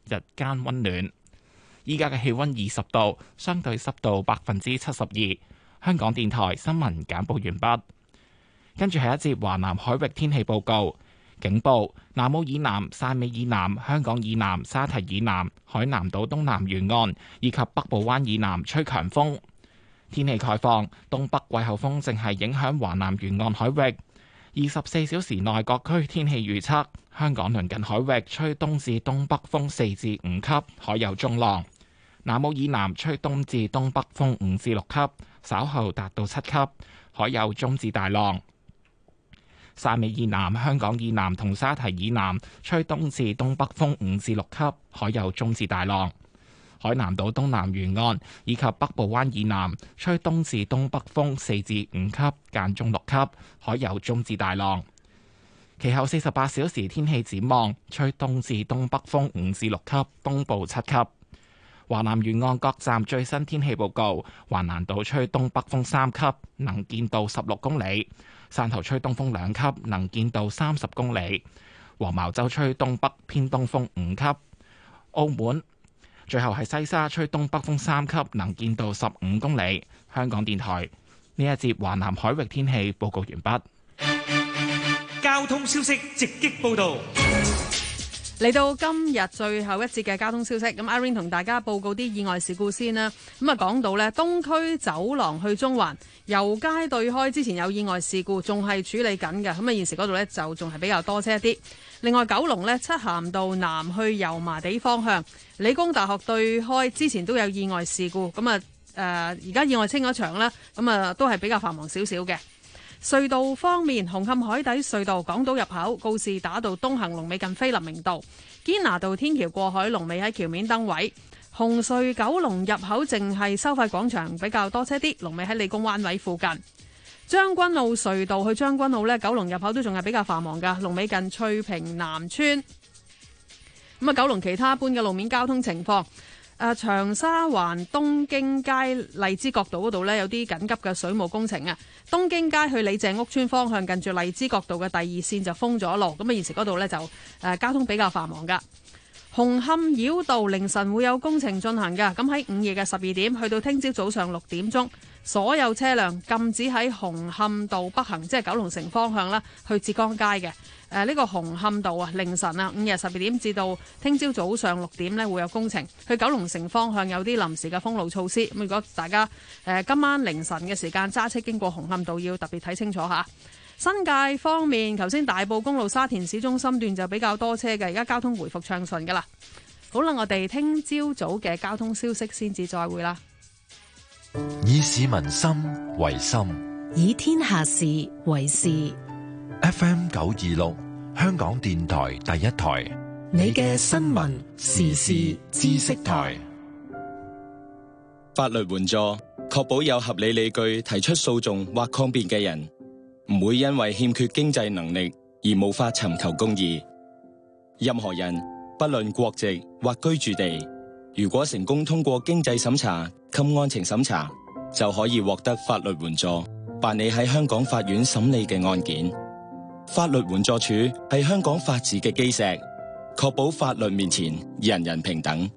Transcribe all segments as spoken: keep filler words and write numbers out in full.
日間溫暖。依家嘅氣溫二十度，相對濕度百分之七十二。香港電台新聞簡報完畢。跟住係一節華南海域天氣報告。警報：南澳以南、汕尾以南、香港以南、沙堤以南、海南島東南沿岸以及北部灣以南吹強風。天氣概況：東北季候風正係影響華南沿岸海域。二十四小時內各區天氣預測：香港鄰近海域吹東至東北風四至五級，海有中浪；南澳以南吹東至東北風五至六級，稍後達到七級，海有中至大浪。汕尾以南、香港以南同沙堤以南吹東至東北風五至六級，海有中至大浪。海南島東南沿岸以及北部灣以南吹東至東北風四至五級，間中六級，海有中至大浪。其後四十八小時天氣展望，吹東至東北風五至六級，東部七級。華南沿岸各站最新天氣報告：華南島吹東北風三級，能見度十六公里；汕頭吹東風兩級，能見度三十公里；黃茅洲吹東北偏東風五級；澳門最後係西沙吹東北風三級，能見度十五公里。香港電台呢一節華南海域天氣報告完畢。 交通消息直擊報道。 嚟到今日最後一節嘅交通消息，咁 Irene 同大家報告啲意外事故先啦。咁啊講到呢，東區走廊去中環油街對開之前有意外事故，仲係處理緊嘅。咁啊現時嗰度呢，就仲係比較多車一啲。另外九龍呢，漆咸道南去油麻地方向理工大學對開之前都有意外事故，咁啊誒而家意外清咗場啦，咁啊都係比較繁忙少少嘅。隧道方面，紅磡海底隧道港島入口告士打道東行龍尾近菲林明道，堅拿道天橋過海龍尾喺橋面燈位。紅隧九龍入口淨係收費廣場比較多車啲，龍尾喺理工灣位附近。將軍澳隧道去將軍澳呢，九龍入口都仲係比較繁忙噶，龍尾近翠屏南村。咁啊，九龍其他般嘅路面交通情況。誒長沙灣東京街荔枝角道嗰度呢，有啲緊急嘅水務工程啊！東京街去李鄭屋村方向近住荔枝角道嘅第二線就封咗路，咁啊現時嗰度呢，就誒交通比較繁忙噶。紅磡繞道凌晨會有工程進行噶，咁喺午夜嘅十二點去到聽朝早上六點鐘，所有車輛禁止喺紅磡道北行，即係九龍城方向啦，去浙江街嘅。誒、這、呢個紅磡道啊，凌晨啊，午夜十二點至到聽朝早上六點呢會有工程。去九龍城方向有啲臨時嘅封路措施。咁如果大家誒、呃、今晚凌晨嘅時間揸車經過紅磡道，要特別睇清楚吓。新界方面，頭先大埔公路沙田市中心段就比較多車嘅，而家交通回復暢順噶啦。好啦，我哋聽朝早嘅交通消息先至再會啦。 以市民心為心， 以天下事為事。 F M 九二六，香港電台第一台， 你嘅新聞時事知識台。 法律援助，確保有合理理據提出訴訟或抗辯嘅人，唔會因為欠缺經濟能力而無法尋求公義。任何人，不論國籍或居住地，如果成功通過經濟審查及案情審查，就可以獲得法律援助，辦理喺香港法院審理嘅案件。法律援助署係香港法治嘅基石，確保法律面前人人平等。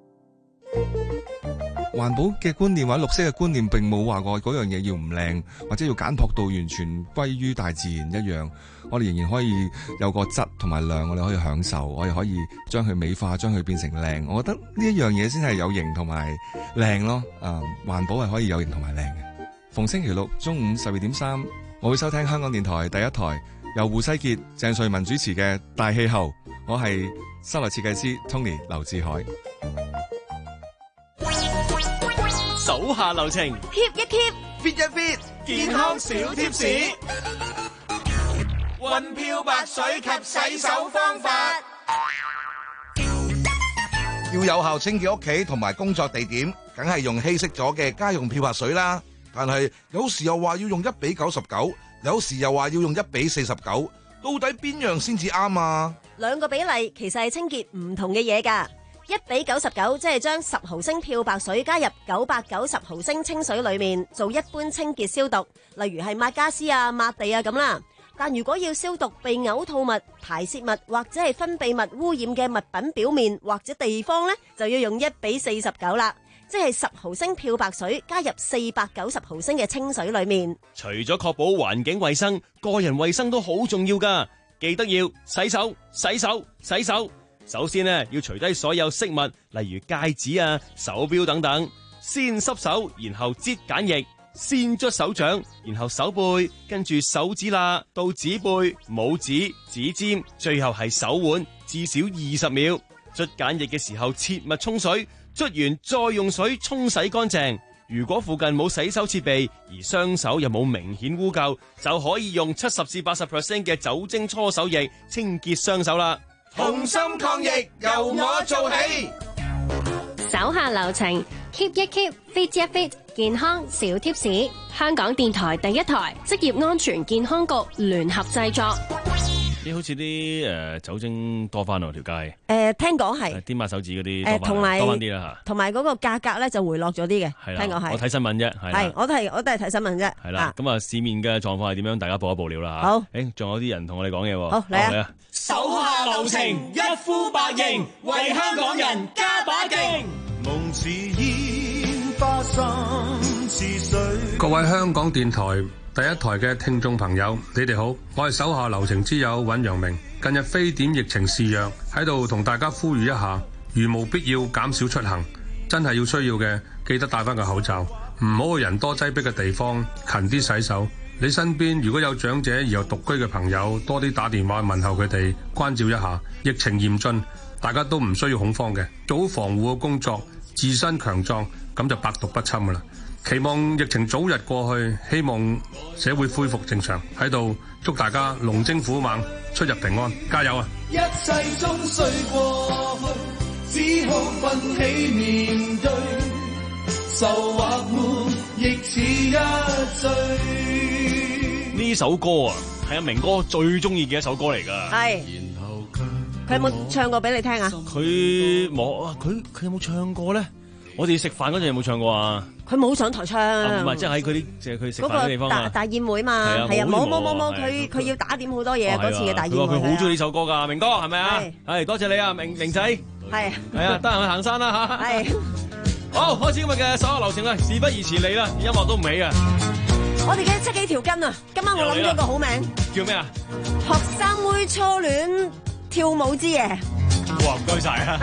環保嘅觀念或者綠色嘅觀念並冇話過嗰樣嘢要唔靚，或者要簡樸到完全歸於大自然一樣。我哋仍然可以有個質同埋量，我哋可以享受，我哋可以將佢美化，將佢變成靚。我覺得呢一樣嘢先係有型同埋靚咯。啊、嗯，環保係可以有型同埋靚嘅。逢星期六中午十二點三，我會收聽香港電台第一台，由胡世傑、鄭瑞文主持嘅《大氣候》。我係室內設計師 Tony 劉志海。 手下留情 ，keep 一 keep，fit 一 fit，健康小貼士。運漂白水及洗手方法。 要有效清潔屋企同埋工作地點，梗係用稀釋咗嘅家用漂白水啦。但係有時又話要用一比九十九，有時又話要用一比四十九，到底邊樣先至啱啊？ 兩個比例其實係清潔唔同嘅嘢㗎。一比九十九，即係將十毫升漂白水加入九百九十毫升清水裏面做一般清潔消毒，例如係抹家私啊、抹地啊咁啦。 但如果要消毒被嘔吐物、排泄物或者係分泌物污染嘅物品表面或者地方呢，就要用一比四十九啦，即係十毫升漂白水加入四百九十毫升嘅清水裏面。 除咗確保環境衛生，個人衛生都好重要㗎，記得要洗手、洗手、洗手。首先呢，要除低所有飾物，例如戒指啊、手錶等等，先濕手，然後擠梘液。先捽手掌，然後手背，跟住手指罅到指背、拇指、指尖，最後係手腕，至少二十秒。捽梘液嘅時候切勿沖水，捽完再用水沖洗乾淨。如果附近冇洗手設備，而雙手又冇明顯污垢，就可以用七十至八十 percent 嘅酒精搓手液清潔雙手啦。 同心抗疫，由我做起。 手下留情 ，keep 一 keep，fit 一 fit， 健康小貼士。香港電台第一台，職業安全健康局聯合製作。 啲好似啲誒酒精多翻喎條街。 誒聽講係添抹手指嗰啲誒同埋多翻啲啦嚇。 同埋嗰個價格咧就回落咗啲嘅。 係啦， 聽講係。 我睇新聞啫。 係，我都係我都係睇新聞啫。 係啦，咁啊市面嘅狀況係點樣？大家報一報料啦嚇。 好。 誒，仲有啲人同我哋講嘢喎。 好，嚟啊！ 手下留情，一呼百應，為香港人加把勁。夢似煙花心似水。 各位香港電台第一台嘅聽眾朋友，你哋好，我係手下留情之友尹陽明。近日非典疫情肆虐，喺度同大家呼籲一下，如無必要減少出行，真係要需要嘅記得戴翻個口罩，唔好去人多擠迫嘅地方，勤啲洗手。你身邊如果有長者而又獨居嘅朋友，多啲打電話問候佢哋，關照一下。疫情嚴峻，大家都唔需要恐慌嘅，做好防護嘅工作，自身強壯，咁就百毒不侵噶啦。期望疫情早日過去，希望社會恢復正常。喺度祝大家龍精虎猛，出入平安，加油啊！ 一切終須過去，只好奮起面對，愁或悶亦似一醉。 呢首歌啊，係阿明哥最中意嘅一首歌嚟㗎。 係。佢有冇唱過俾你聽啊？ 佢冇啊！佢佢有冇唱過咧？我哋食飯嗰陣有冇唱過啊？ 佢冇上台唱。 唔係，即係喺佢啲即係佢食飯嘅地方大大宴會嘛。係啊，冇冇冇冇，佢佢要打點好多嘢嗰次嘅大宴會。 佢話佢好中意呢首歌㗎，明哥係咪啊？係多謝你啊，明明仔。 係。係啊，得閒去行山啦嚇。 係。 好，開始今日嘅手下留情啦，事不宜遲嚟啦，音樂都唔起啊！ 我哋嘅七幾條筋啊！今晚我諗咗個好名， 叫咩啊？ 學生妹初戀跳舞之夜。 哇！唔該晒啊！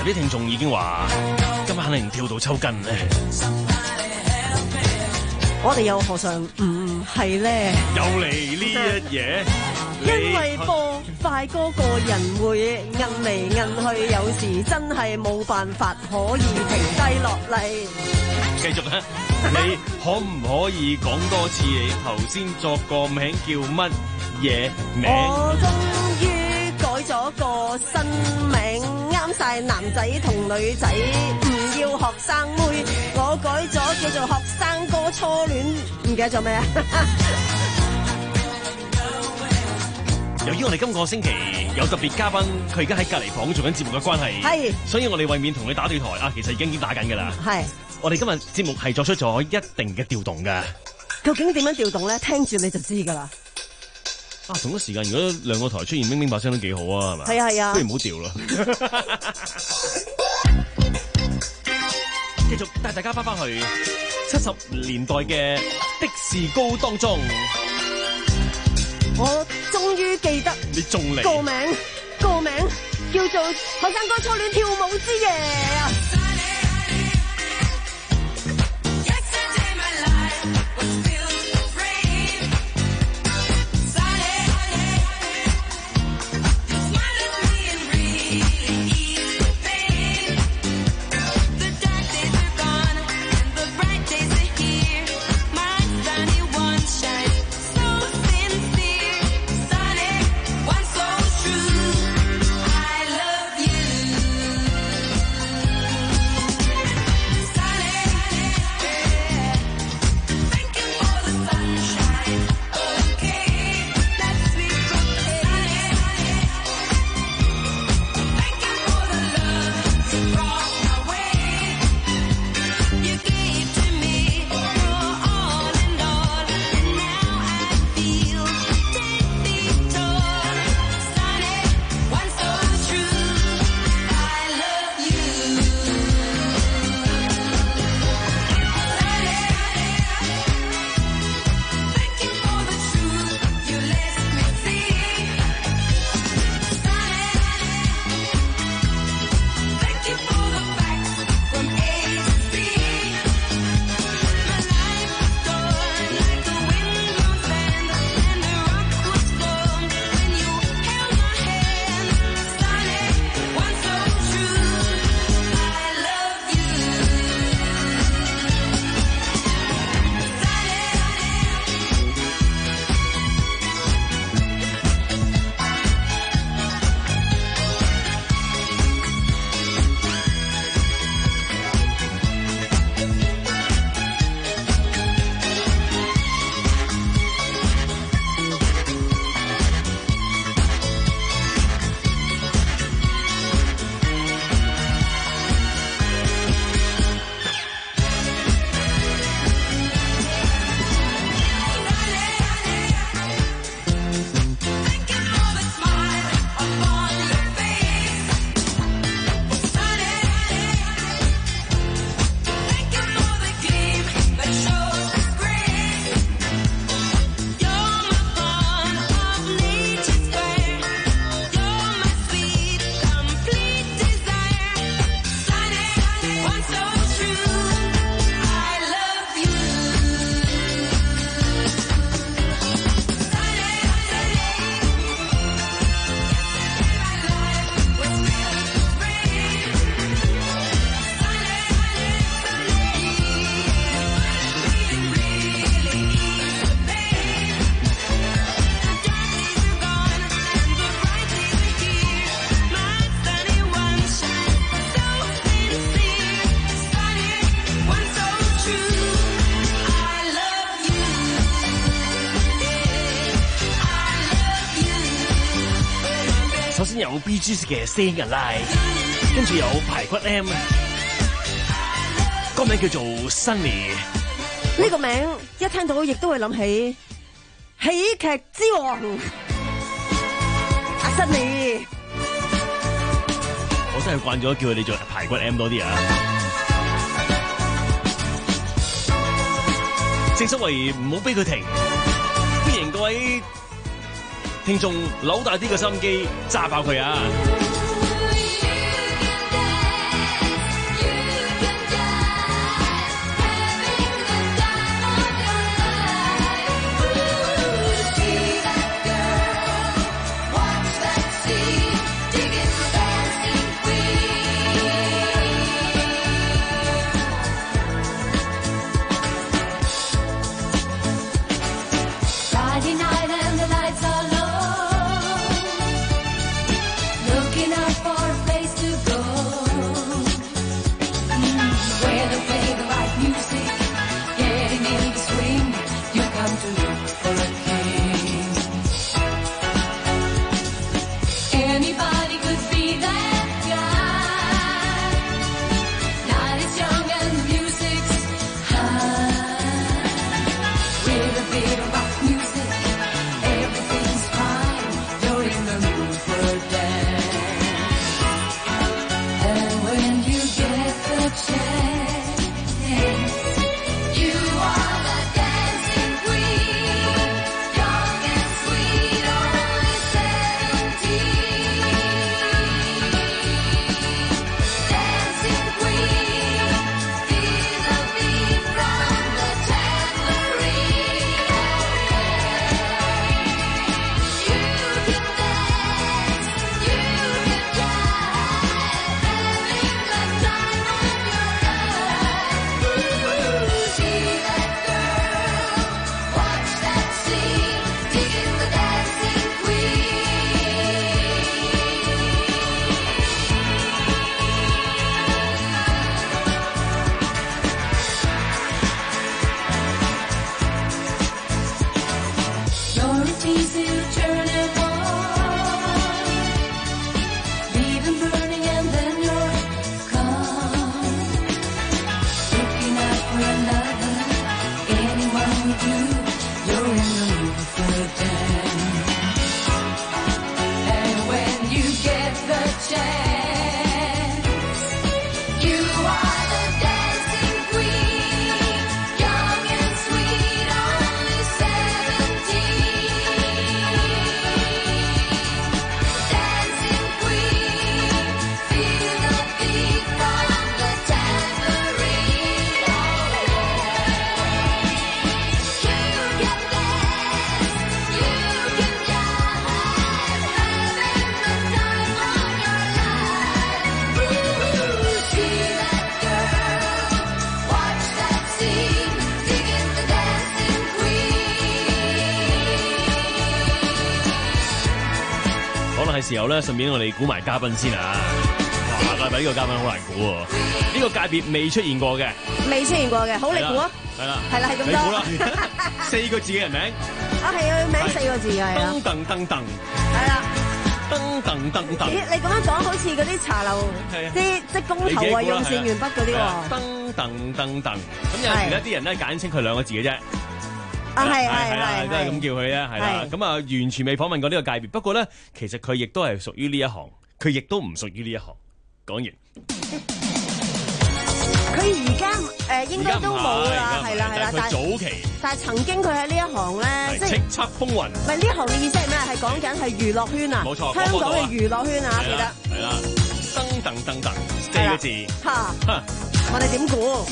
啲聽眾已經話今晚肯定跳到抽筋咧。 我哋又何嘗唔係咧？ 又嚟呢一嘢， 因為播快歌個人會摁嚟摁去，有時真係冇辦法可以停低落嚟。 繼續啊！你可唔可以講多次你頭先作個名叫乜嘢名？ 我終於改咗個新名，啱晒男仔同女仔，唔要學生妹，我改咗叫做學生哥初戀，唔記得咗咩啊？ 由於我哋今個星期有特別嘉賓，佢而家喺隔離房做緊節目嘅關係，係，所以我哋為免同佢打對台啊，其實已經已經打緊㗎啦。係，我哋今日節目係作出咗一定嘅調動㗎。 究竟點樣調動咧？聽住你就知㗎啦。 啊，同一時間如果兩個台出現，明明把聲都幾好啊，係咪？係啊係啊，不如唔好調啦。繼續帶大家翻返去七十年代嘅的，的士高當中。 我終於記得你仲嚟個名，個名叫做《學生哥初戀跳舞之夜》。 首先有 B G S 嘅 Staying Alive， 跟住有排骨 M， 個名叫做 Sunny。 呢個名一聽到亦都會諗起喜劇之王阿 Sunny。 我真係慣咗叫佢哋做排骨 M 多啲啊！正所謂唔好俾佢停，歡迎各位聽眾扭大啲個心機，炸爆佢啊！ 係時候咧，順便我哋估埋嘉賓先啊！哇，大伯呢個嘉賓好難估喎，呢個界別未出現過嘅， 未出現過嘅，好你估啊！ 係啦， 係啦，係咁多。 你估啦，四個字嘅人名。 啊，係啊，名四個字嘅係啊。 噔噔噔噔。 係啦。 噔噔噔噔。 咦，你咁樣講好似嗰啲茶樓啲即公投啊，用線鉛筆嗰啲喎。 噔噔噔噔。咁有時咧，啲人咧簡稱佢兩個字嘅啫。 啊，係係係， 都係咁叫佢啫，係啦。咁啊，完全未訪問過呢個界別。不過咧，其實佢亦都係屬於呢一行，佢亦都唔屬於呢一行。講完。 佢而家誒應該都冇啦，係啦係啦， 但係佢早期， 但係曾經佢喺呢一行咧，即係叱咤風雲。 唔係呢一行嘅意思係咩？係講緊係娛樂圈啊， 冇錯， 香港嘅娛樂圈啊，記得。 係啦，噔噔噔噔四個字。 嚇！我哋點估？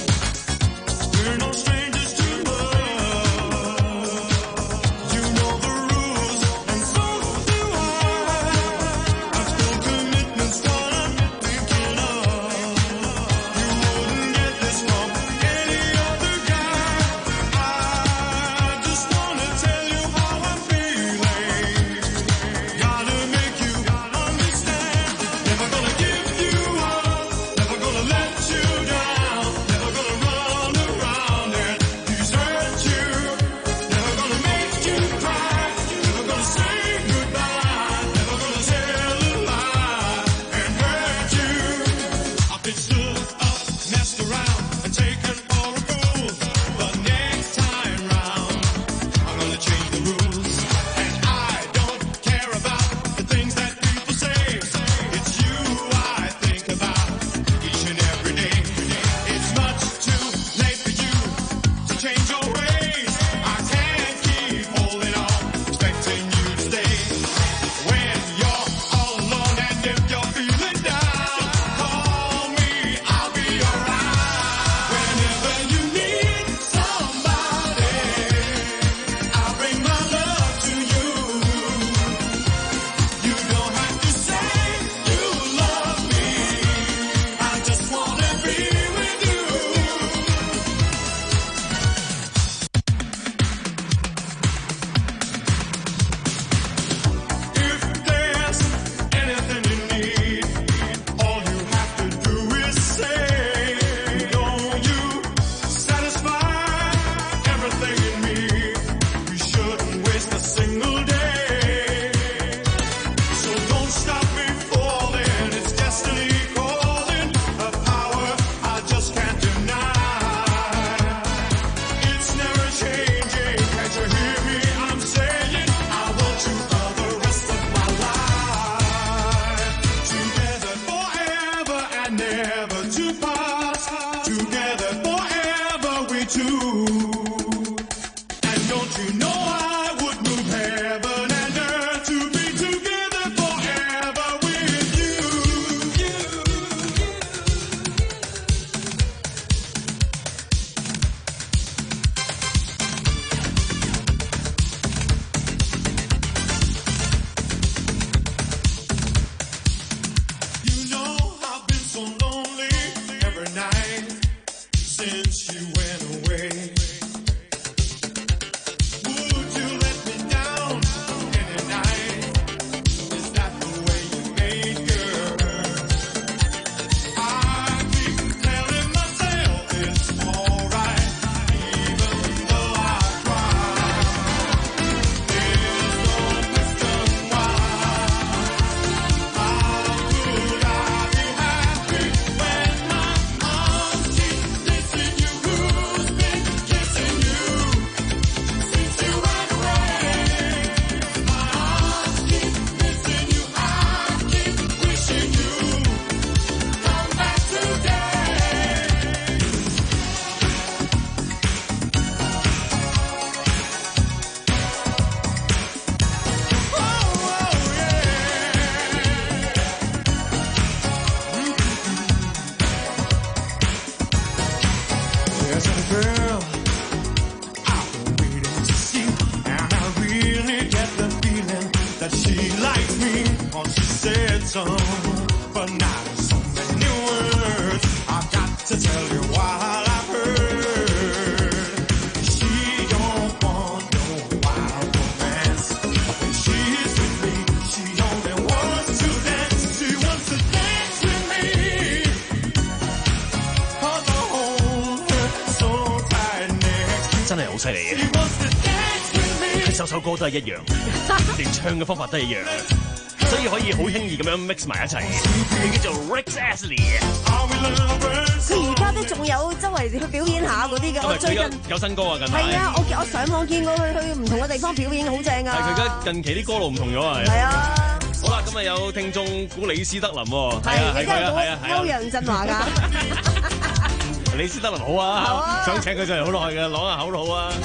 She's with me, she only wants 首首歌都係一樣，連唱嘅方法都係一樣，所以可以好輕易咁樣 mix 埋一齊。佢叫做 Rick Astley。 佢而家都仲有周圍去表演下嗰啲嘅。我最近有新歌啊，近排。 係啊，我我上網見過佢去唔同嘅地方表演，好正啊。 係佢而家近期啲歌路唔同咗啊。 係啊。 好啦，咁啊有聽眾估李斯德林喎。 係啊， 你真係估歐陽震華㗎。 李斯德林好啊，想請佢上嚟好耐嘅，攞下口號啊！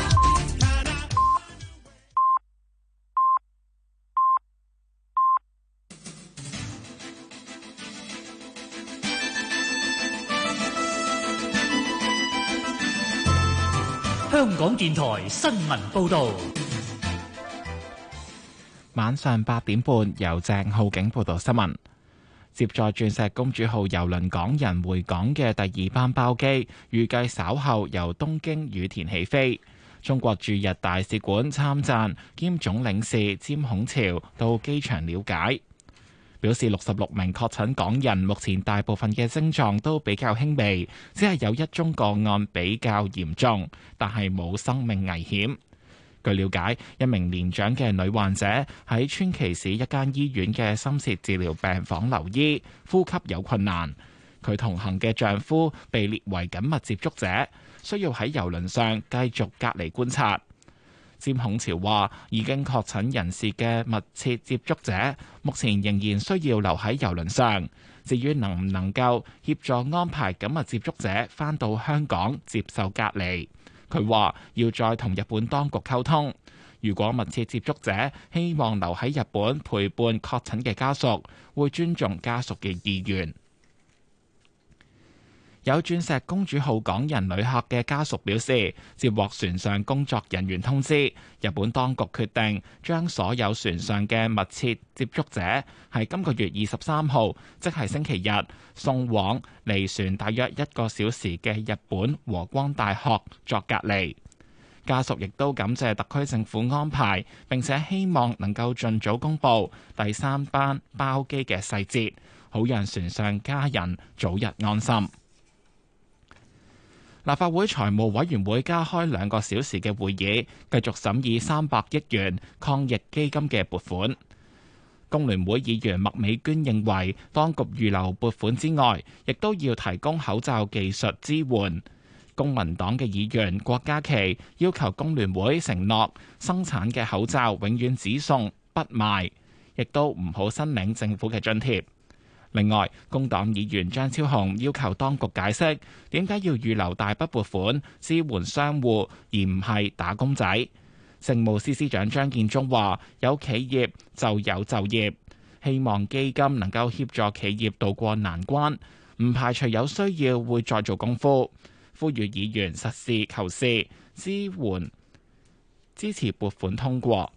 香港電台新聞報導， 晚上八點半由鄭浩景報道新聞。接載鑽石公主號郵輪港人回港嘅第二班包機，預計稍後由東京羽田起飛。中國駐日大使館參贊兼總領事詹孔朝到機場了解，表示六十六名確診港人目前大部分嘅症狀都比較輕微，只係有一宗個案比較嚴重，但係冇生命危險。據了解，一名年長嘅女患者喺川崎市一間醫院嘅深切治療病房留醫，呼吸有困難。佢同行嘅丈夫被列為緊密接觸者，需要喺郵輪上繼續隔離觀察。詹孔朝話，已經確診人士嘅密切接觸者，目前仍然需要留喺郵輪上。至於能唔能夠協助安排緊密接觸者返到香港接受隔離，佢話要再同日本當局溝通，如果密切接觸者希望留喺日本陪伴確診嘅家屬，會尊重家屬嘅意願。有鑽石公主號港人旅客嘅家屬表示，接獲船上工作人員通知，日本當局決定將所有船上嘅密切接觸者喺今個月二十三號，即係星期日，送往離船大約一個小時嘅日本和光大學作隔離。家屬亦都感謝特區政府安排，並且希望能夠盡早公布第三班包機嘅細節，好讓船上家人早日安心。立法會財務委員會加開兩個小時嘅會議，繼續審議三百億元抗疫基金嘅撥款。工聯會議員麥美娟認為，當局預留撥款之外，亦都要提供口罩技術支援。公民黨嘅議員郭家麒要求工聯會承諾生產嘅口罩永遠只送不賣，亦都唔好申領政府嘅津貼。另外，工黨議員張超雄要求當局解釋點解要預留大筆撥款支援商戶，而唔係打工仔。政務司司長張建宗話：有企業就有就業，希望基金能夠協助企業渡過難關，唔排除有需要會再做功夫。呼籲議員實事求是，支援支持撥款通過。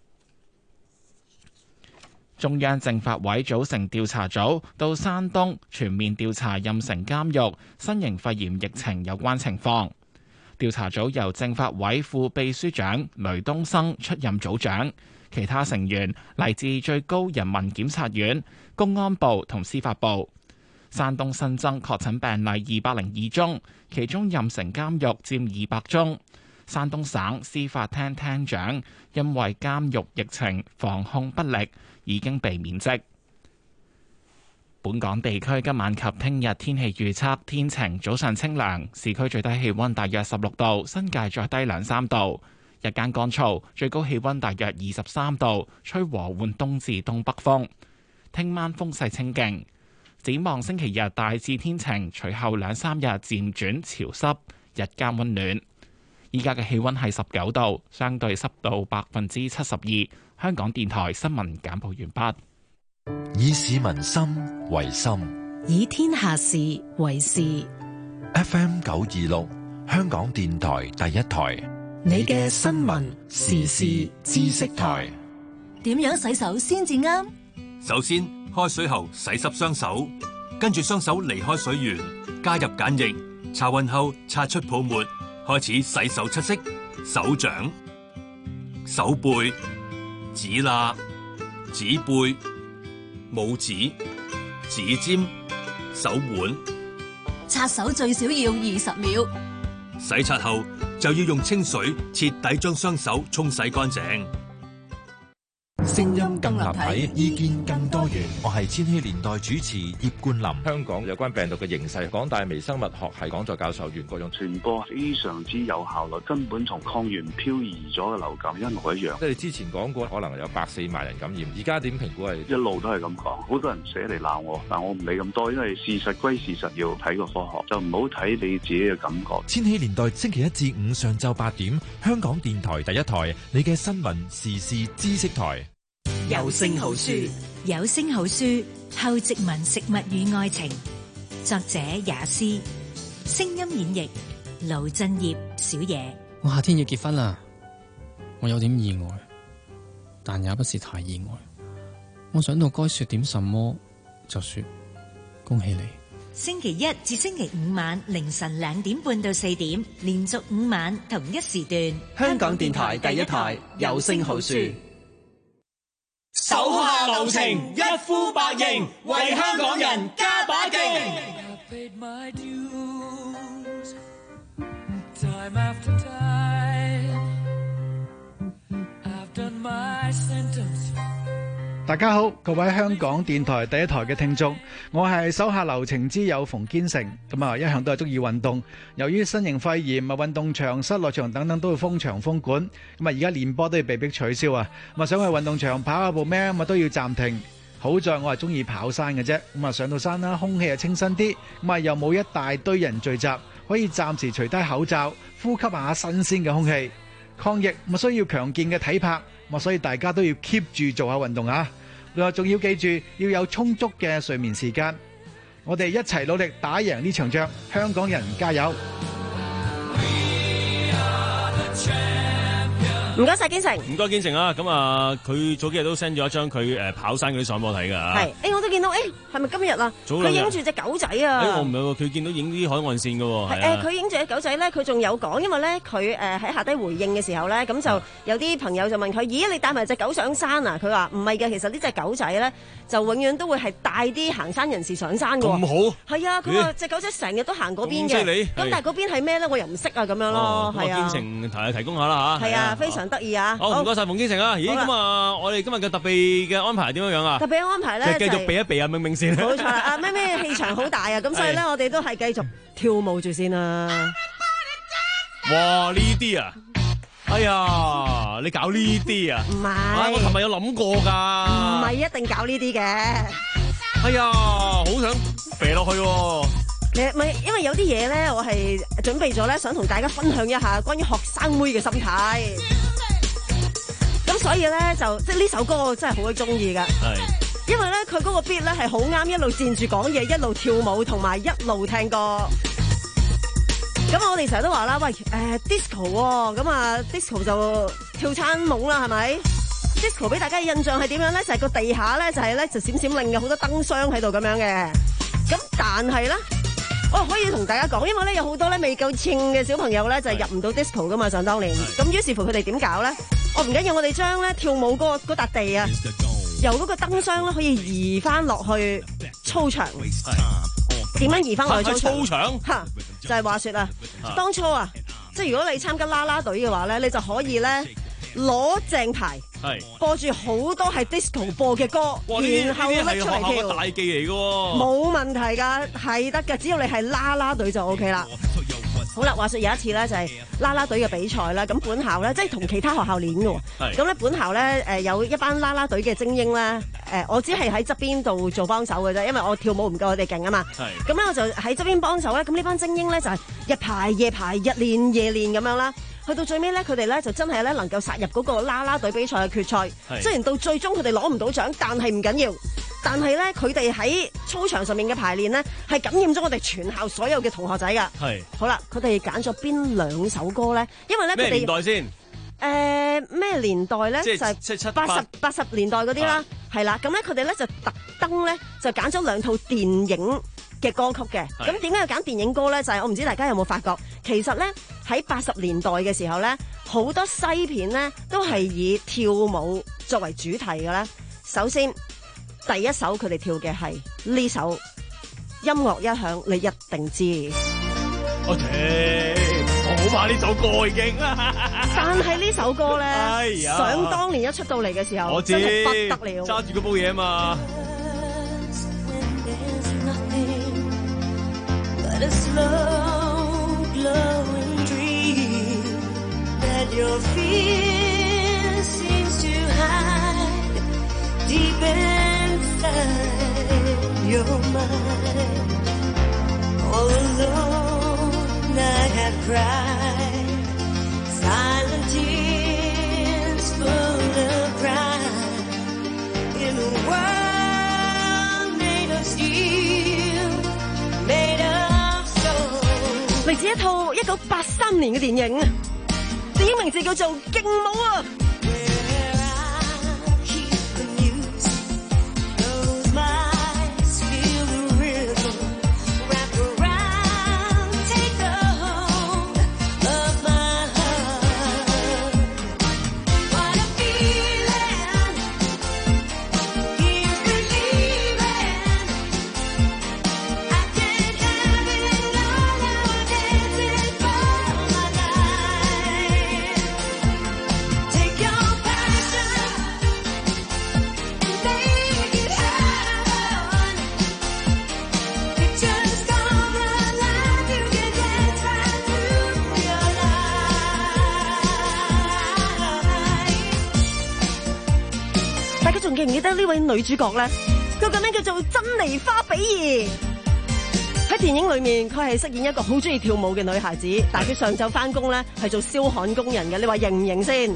中央政法委組成調查組到山東全面調查任城監獄新型肺炎疫情有關情況。調查組由政法委副秘書長雷東生出任組長，其他成員嚟自最高人民檢察院、公安部同司法部。山東新增確診病例二百零二宗，其中任城監獄佔二百宗。山東省司法廳廳長因為監獄疫情防控不力，已經被免職。本港地區今晚及聽日天氣預測天晴，早上清涼，市區最低氣溫大約十六度，新界再低兩三度。日間乾燥，最高氣溫大約二十三度，吹和緩東至東北風。聽晚風勢清勁。展望星期日大致天晴，隨後兩三日漸轉潮濕，日間溫暖。依家嘅氣溫係十九度，相對濕度百分之七十二。香港電台新聞簡報完畢。 以市民心為心， 以天下事為事。 F M 九二六，香港電台第一台， 你嘅新聞時事知識台。 點樣洗手先至啱？ 首先，開水後洗濕雙手，跟住雙手離開水源，加入鹼液，擦勻後擦出泡沫，開始洗手七式：手掌、手背、指罅、指背、拇指、指尖、手腕。 擦手最少要二十秒。 洗刷後就要用清水徹底將雙手沖洗乾淨。 聲音更立體，意見更多元。我係千禧年代主持葉冠霖。 香港有關病毒嘅形勢，港大微生物學系講座教授袁國勇， 傳播非常之有效率，根本同抗原漂移咗嘅流感一模一樣。 即係之前講過，可能有百四萬人感染，而家點評估係一路都係咁講，好多人寫嚟鬧我，但我唔理咁多，因為事實歸事實，要睇個科學，就唔好睇你自己嘅感覺。 千禧年代星期一至五上晝八點，香港電台第一台，你嘅新聞時事知識台。 有聲好書，有聲好書，後殖民食物與愛情，作者也斯，聲音演繹盧振業小野。 我夏天要結婚啦，我有點意外，但也不是太意外。我想到該說點什麼，就說恭喜你。 星期一至星期五晚凌晨兩點半到四點，連續五晚同一時段。 香港電台第一台有聲好書。 手下留情，一呼百應，為香港人加把勁。 大家好，各位香港電台第一台嘅聽眾，我係手下留情之友馮堅成。咁啊，一向都係中意運動。由於新型肺炎啊，運動場、室內場等等都要封場封館。咁啊，而家練波都要被迫取消啊。咁啊，想去運動場跑下步咩咁啊，都要暫停。好在我係中意跑山嘅啫。咁啊，上到山啦，空氣係清新啲，咁啊又冇一大堆人聚集，可以暫時除低口罩，呼吸下新鮮嘅空氣。抗疫咪需要強健嘅體魄，咁所以大家都要 keep 住做下運動啊！另外仲要記住要有充足嘅睡眠時間。我哋一齊努力打贏呢場仗，香港人加油！ 唔該晒堅成， 唔該堅成啊！咁啊，佢早幾日都 send 咗一張佢誒跑山嗰啲相俾我睇㗎。 係，誒我都見到，誒係咪今日啊？佢影住隻狗仔啊！ 誒我唔係喎，佢見到影啲海岸線㗎喎。 係誒，佢影住隻狗仔咧，佢仲有講，因為咧佢誒喺下低回應嘅時候咧，咁就有啲朋友就問佢：咦，你帶埋隻狗上山啊？佢話唔係嘅，其實呢隻狗仔咧就永遠都會係帶啲行山人士上山㗎喎。 咁好？ 係啊，佢話隻狗仔成日都行嗰邊嘅。 咁犀利！ 咁但係嗰邊係咩咧？我又唔識啊，咁樣咯，係啊。 堅成提提供下啦嚇。 係啊，非常得意啊！ 好，唔該晒馮堅成啊！咦，咁啊，我哋今日嘅特別嘅安排係點樣樣啊？ 特別嘅安排咧， 繼續避一避啊，明明先。 冇錯啦，啊咩咩氣場好大啊，咁所以咧，我哋都係繼續跳舞住先啦。 哇！呢啲啊，哎呀，你搞呢啲啊？ 唔係， 我琴日有諗過㗎。 唔係一定搞呢啲嘅。 哎呀，好想肥落去喎！ 誒，唔係，因為有啲嘢咧，我係準備咗咧，想同大家分享一下關於學生妹嘅心態。咁所以咧，就即係呢首歌我真係好鬼中意噶。係，因為咧佢嗰個 beat 咧係好啱一路站住講嘢，一路跳舞，同埋一路聽歌。咁我哋成日都話啦，喂，誒、呃、disco 喎、哦，咁啊 disco 就跳餐懵啦，係咪 ？disco 俾大家嘅印象係點樣咧？就係、是、個地下咧，就係、是、咧就閃閃亮嘅好多燈箱喺度咁樣嘅。咁但係咧。我可以同大家講，因為咧有好多咧未夠稱嘅小朋友咧就係入唔到 disco 噶嘛，想當年。咁於是乎佢哋點搞咧？我唔緊要，我哋將咧跳舞嗰嗰笪地啊，由嗰個燈箱咧可以移翻落去操場。點樣移翻落去操場？操場嚇，就係、是、話説啊，當初啊，即係如果你參加啦啦隊嘅話咧，你就可以咧攞正牌。係播住好多係 disco 播嘅歌，然後拎出嚟跳， 大技嚟嘅喎， 冇問題㗎，係得㗎，只要你係啦啦隊就 OK 啦。好啦，話說有一次咧就係啦啦隊嘅比賽啦，咁本校咧即係同其他學校練嘅喎，咁咧本校咧誒有一班啦啦隊嘅精英咧，誒我只係喺側邊度做幫手嘅啫，因為我跳舞唔夠佢哋勁啊嘛。咁咧我就喺側邊幫手咧，咁呢班精英咧就係日排夜排日練夜練咁樣啦。去到最尾咧，佢哋咧就真係咧能夠殺入嗰個啦啦隊比賽嘅決賽。雖然到最終佢哋攞唔到獎，但係唔緊要。但係咧，佢哋喺操場上面嘅排練咧，係感染咗我哋全校所有嘅同學仔噶。係。好啦，佢哋揀咗邊兩首歌咧？因為咧，佢哋咩年代先？ 誒咩年代咧？ 即係即七八十八十年代嗰啲啦。係啦，咁咧佢哋咧就特登咧就揀咗兩套電影嘅歌曲嘅。咁點解要揀電影歌咧？就係、是、我唔知大家有冇發覺，其實咧喺八十年代嘅時候咧，好多西片咧都係以跳舞作為主題嘅咧。首先第一首佢哋跳嘅係呢首，音樂一響你一定知。 我聽，好怕呢首歌已經。 但係呢首歌咧， 哎呀想當年一出到嚟嘅時候， 我知真係不得了。 揸住嗰煲嘢啊嘛。 But a slow glowing dream that your fear seems to hide deep inside your mind. All alone I have cried silent tears full of pride in a world made of steel, made of soul. 嚟自一套一九八三年嘅電影，電影名字叫做《勁舞》啊！仲記唔記得呢位女主角咧？佢個名叫做珍妮花比爾。喺電影裏面，佢係飾演一個好中意跳舞嘅女孩子，但係佢上晝翻工咧係做燒焊工人嘅。你話認唔認先？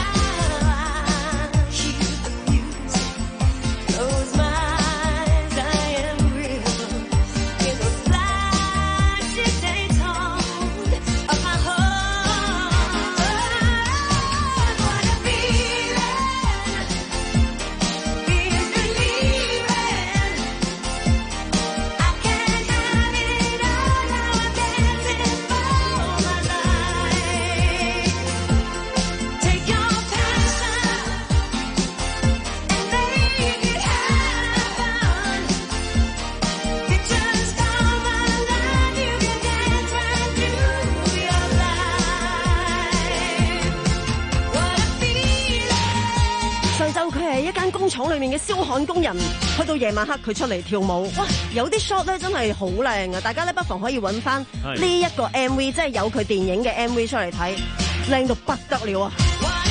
廠裏面嘅燒焊工人，去到夜晚黑佢出嚟跳舞，哇！有啲 shot 咧真係好靚啊！大家咧不妨可以揾翻呢一個 M V， 即係有佢電影嘅 M V 出嚟睇，靚到不得了啊！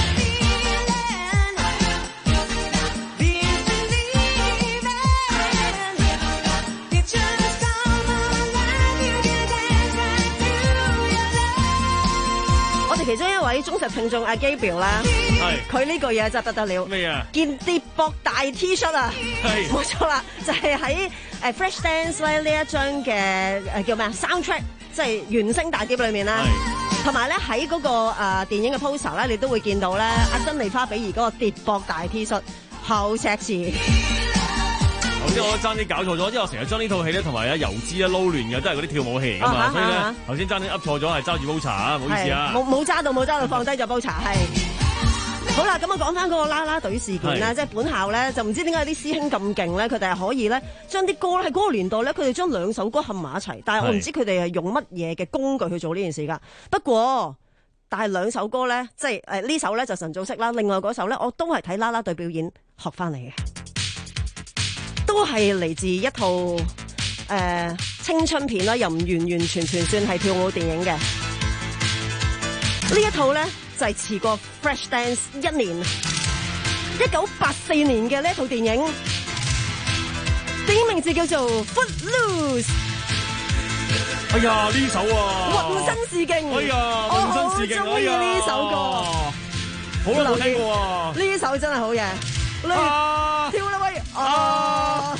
其中一位忠實聽眾阿 Gabriel 啦，佢呢句嘢真係不得了。 咩啊？ 件跌膊大 T 恤啊，冇錯啦，就係喺誒 Fresh Dance 咧呢一張嘅誒叫咩啊 soundtrack， 即係原聲大碟裏面啦。同埋咧喺嗰個誒電影嘅 poster 咧，你都會見到咧阿珍妮花比爾嗰個跌膊大 T 恤，好 sexy。 頭先我爭啲搞錯咗，因為我成日將呢套戲咧同埋啊油脂咧撈亂嘅，都係嗰啲跳舞戲嚟噶嘛，所以咧頭先爭啲噏錯咗，係揸住煲茶啊，唔好意思啊， 冇冇揸到冇揸到，放低咗煲茶係。好啦，咁我講翻嗰個啦啦隊事件啦，即係本校咧就唔知點解啲師兄咁勁咧，佢哋係可以咧將啲歌喺嗰個年代咧，佢哋將兩首歌合埋一齊，但係我唔知佢哋係用乜嘢嘅工具去做呢件事噶。不過，但係兩首歌咧，即係誒呢首咧就神造式啦，另外嗰首咧我都係睇啦啦隊表演學翻嚟嘅。都係嚟自一套誒、呃、青春片啦，又唔完完全全算係跳舞電影嘅。呢一套咧就係、是、遲過 Fresh Dance 一年，一九八四年嘅呢一套電影，電影名字叫做 Footloose。 哎呀，呢首啊， 渾身是勁。 哎呀，渾身是勁。 我好中意呢首歌， 好耐冇聽過啊！ 呢首真係好嘢。 啊、 跳啦喂！啊！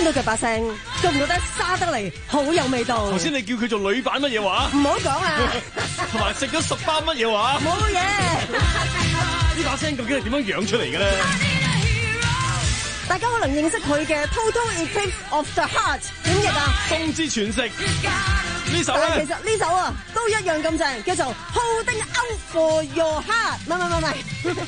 到佢把聲，覺唔覺得沙得嚟好有味道？ 頭先你叫佢做女版乜嘢話？ 唔好講啊！ 同埋食咗十包乜嘢話？ 冇嘢。 呢把聲究竟係點樣養出嚟嘅咧？ 大家可能認識佢嘅 Total Eclipse of the Heart 點譯啊？ 冬之全食呢首咧， 其實呢首啊都一樣咁正，叫做 Holding Out for Your Heart。唔係唔係唔係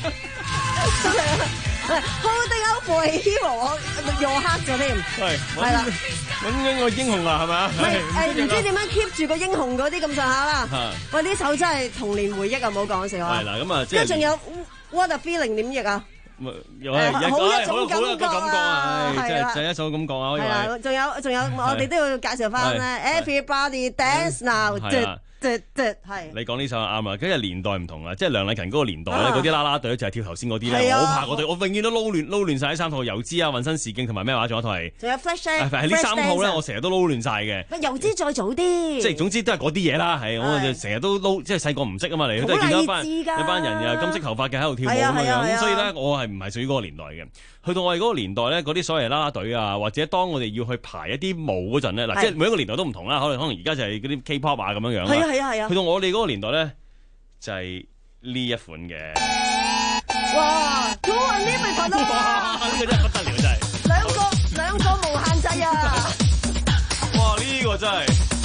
，Holding Out for a Hero Your Heart 咗添。係係啦， 揾緊個英雄啊，係咪啊？ 誒唔知點樣 keep 住個英雄嗰啲咁上下啦。喂，呢首真係童年回憶啊！唔好講笑啊。 係啦，咁啊， 跟住仲有 What a Feeling 點譯啊？ 又係好一種感覺啊！ 係啦，就係一首咁講啊，可以話。仲有仲有，我哋都要介紹翻咧。Everybody dance now，即即係。 你講呢首啱啊，跟住年代唔同啊，即係梁麗勤嗰個年代咧，嗰啲啦啦隊就係跳頭先嗰啲咧，我好怕嗰隊，我永遠都撈亂撈亂曬啲三套，油脂啊、渾身是勁同埋咩話，仲有一套係。 仲有 Flash。 係呢三套咧，我成日都撈亂曬嘅。 喂，油脂再早啲。即係總之都係嗰啲嘢啦，係我就成日都撈，即係細個唔識啊嘛嚟，都係見到一班一班人又金色頭髮嘅喺度跳舞咁樣，咁所以咧我係唔係屬於嗰個年代嘅。去到我哋嗰個年代咧，嗰啲所謂啦啦隊啊，或者當我哋要去排一啲舞嗰陣咧，嗱，即係每一個年代都唔同啦。可能可能而家就係嗰啲 K-pop 啊咁樣樣。 係啊係啊係啊。 去到我哋嗰個年代咧，就係呢一款嘅。 哇！古雲呢咪睇到哇！呢個真係不得了，真係。 兩個兩個無限制啊！ 哇！呢個真係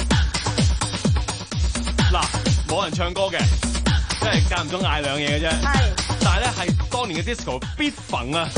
嗱，冇人唱歌嘅，即係間唔中嗌兩嘢嘅啫。 係。 但係咧係當年嘅 disco 必揈啊！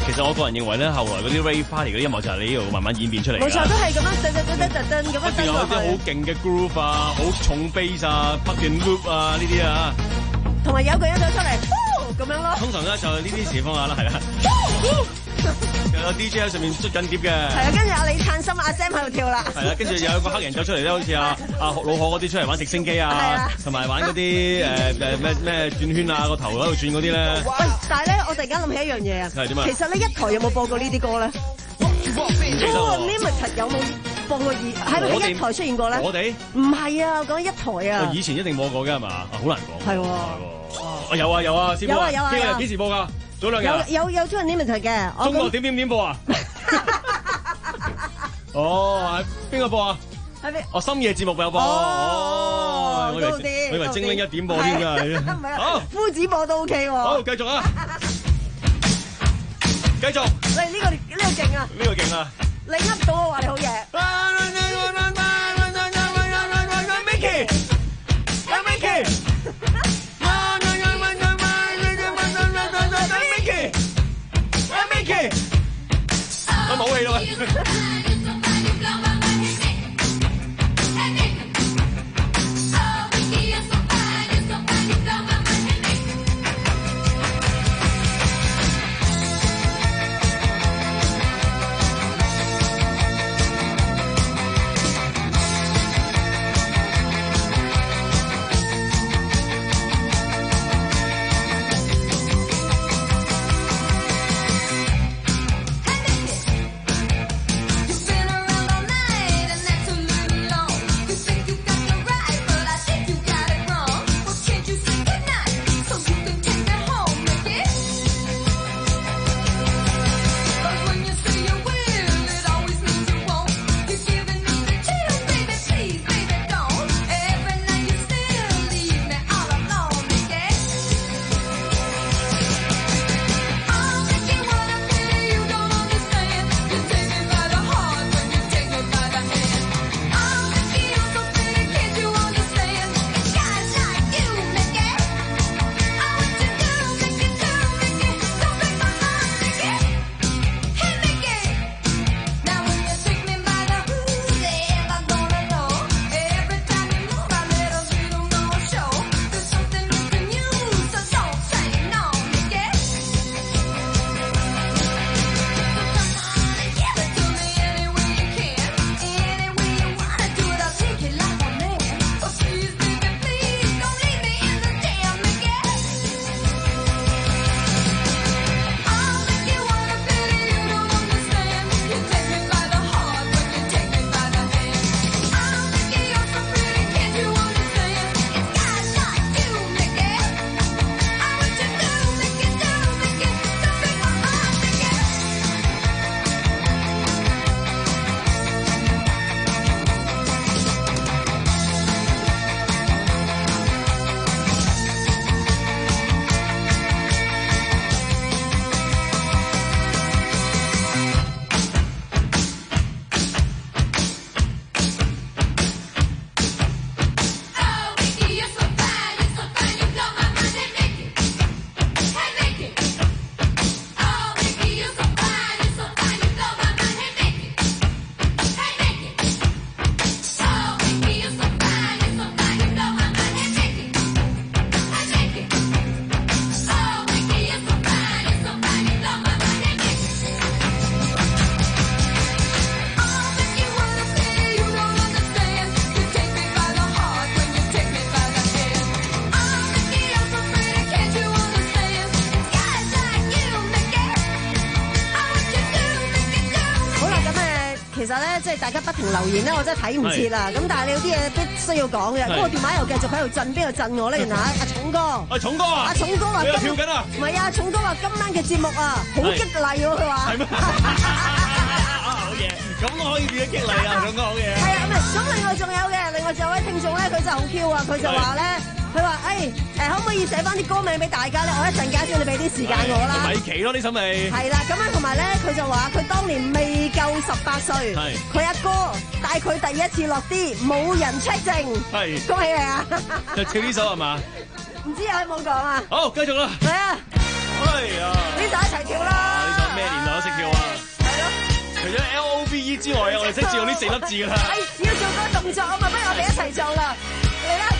其實我個人認為咧，後來嗰啲 rave party 嗰啲音樂就係你呢度慢慢演變出嚟嘅。 冇錯，都係咁樣噔噔噔噔噔噔咁樣跟住有啲好勁嘅 groove 啊，好重 bass 啊，不斷 loop 啊呢啲啊， 同埋有個人走出嚟，咁樣咯。 通常咧就係呢啲情況下啦，係啦。有 D J 喺上面捽緊碟嘅。係啊，跟住阿李燦森阿 Sam 喺度跳啦。 係啦，跟住有個黑人走出嚟咧，好似阿阿老何嗰啲出嚟玩直升機啊，同埋玩嗰啲誒誒咩咩轉圈啊，個頭喺度轉嗰啲咧。 喂，但係咧，我突然間諗起一樣嘢啊。 係點啊？ 其實咧，一台有冇播過呢啲歌咧？嗰個 Limited 有冇播過二？係咪喺一台出現過咧？ 我哋唔係啊，我講一台啊。 以前一定播過嘅係嘛？好難講。 係喎。 啊有啊有啊，師傅啊， 有啊有啊。 幾時播㗎？早兩日。 有有有 Limited 嘅。 中國點點點播啊？哦，邊個播啊？ 喺邊？ 哦，深夜節目有播。哦，我以為我以為精靈一點播添㗎。好， 夫子播都 OK 喎。 好，繼續啊！繼續。 喂，呢個呢個勁啊！ 呢個勁啊！ 你噏到我話你好嘢。 Mickey，Mickey。我冇氣啦喂！ 其實咧，即係大家不停留言咧，我真係睇唔切啦。咁但係你有啲嘢必須要講嘅。咁個電話又繼續喺度震，邊度震我咧？原來阿重哥， 阿重哥啊， 阿重哥話跳緊啊！ 唔係啊，重哥話今晚嘅節目啊，好激勵喎，佢話。係咩？ 好嘢，咁可以變咗激勵啊！重哥好嘢。係啊，唔係咁，另外仲有嘅，另外仲有位聽眾咧，佢就好 Q 啊，佢就話咧。佢話：誒誒，可唔可以寫翻啲歌名俾大家咧？我一陣間先，你俾啲時間我啦。 米奇咯，呢首咪係啦。咁啊，同埋咧，佢就話佢當年未夠十八歲，佢阿哥帶佢第一次落啲，冇人 check 證。係，恭喜你啊！ 就跳呢首係嘛？ 唔知有冇講啊？ 好，繼續啦。 嚟啊！ 哎呀， 呢首一齊跳啦！ 呢首咩年代？ 四粒字㗎啦。 係要做個動作啊嘛，不如我哋一齊做啦，嚟啦！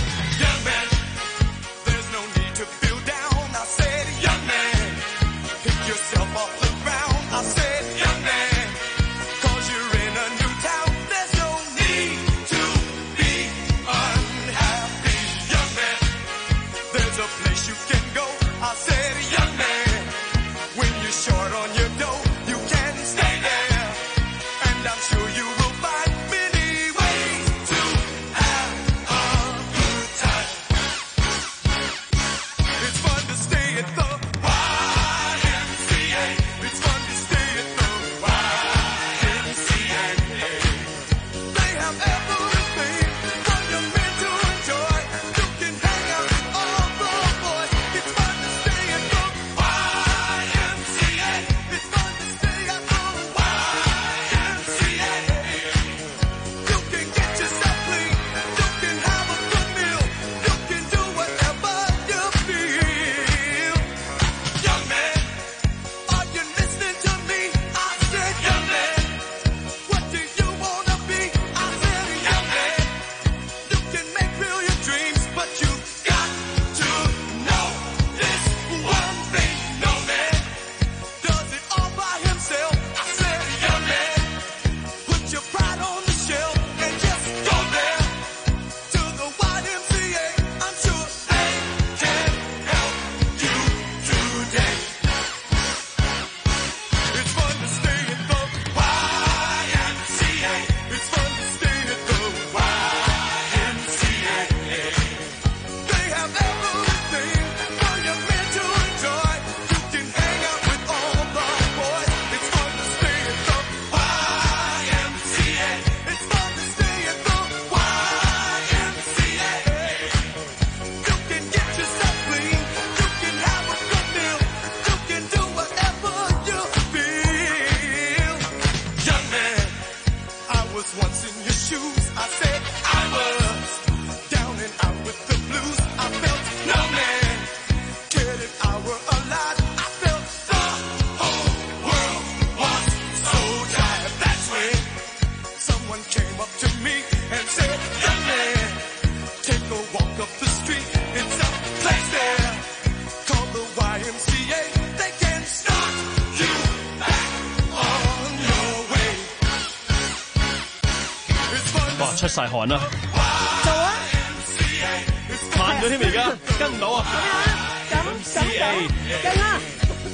出晒汗啦！ 做啊！ 慢咗添而家，跟唔到啊！ 咁咁就跟啦！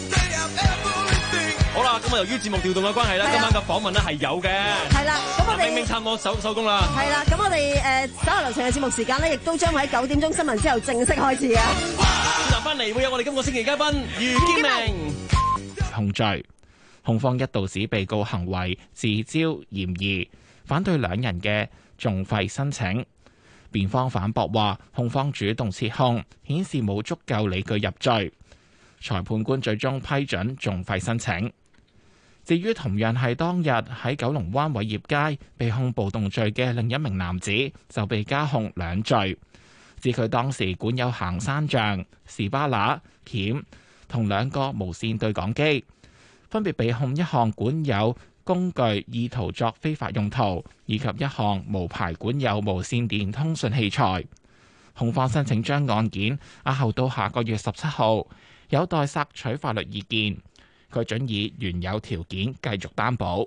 好啦，咁啊，由於節目調動嘅關係咧，今晚嘅訪問咧係有嘅。 係啦，咁我哋明明差唔多收收工啦。 係啦，咁我哋誒稍後流程嘅節目時間咧，亦都將會喺九點鐘新聞之後正式開始嘅。 轉頭翻嚟會有我哋今個星期嘉賓余堅明控罪，控方一度指被告行為自招嫌疑，反對兩人嘅訟費申請。辯方反駁話，控方主動撤控，顯示冇足夠理據入罪。裁判官最終批准訟費申請。至於同樣係當日喺九龍灣偉業街被控暴動罪嘅另一名男子，就被加控兩罪，指佢當時管有行山杖、士巴拿、鉗同兩個無線對講機，分別被控一項管有工具意圖作非法用途，以及一項無牌管有無線電通訊器材。控方申請將案件押後到下個月十七號，有待索取法律意見。佢准以原有條件繼續擔保。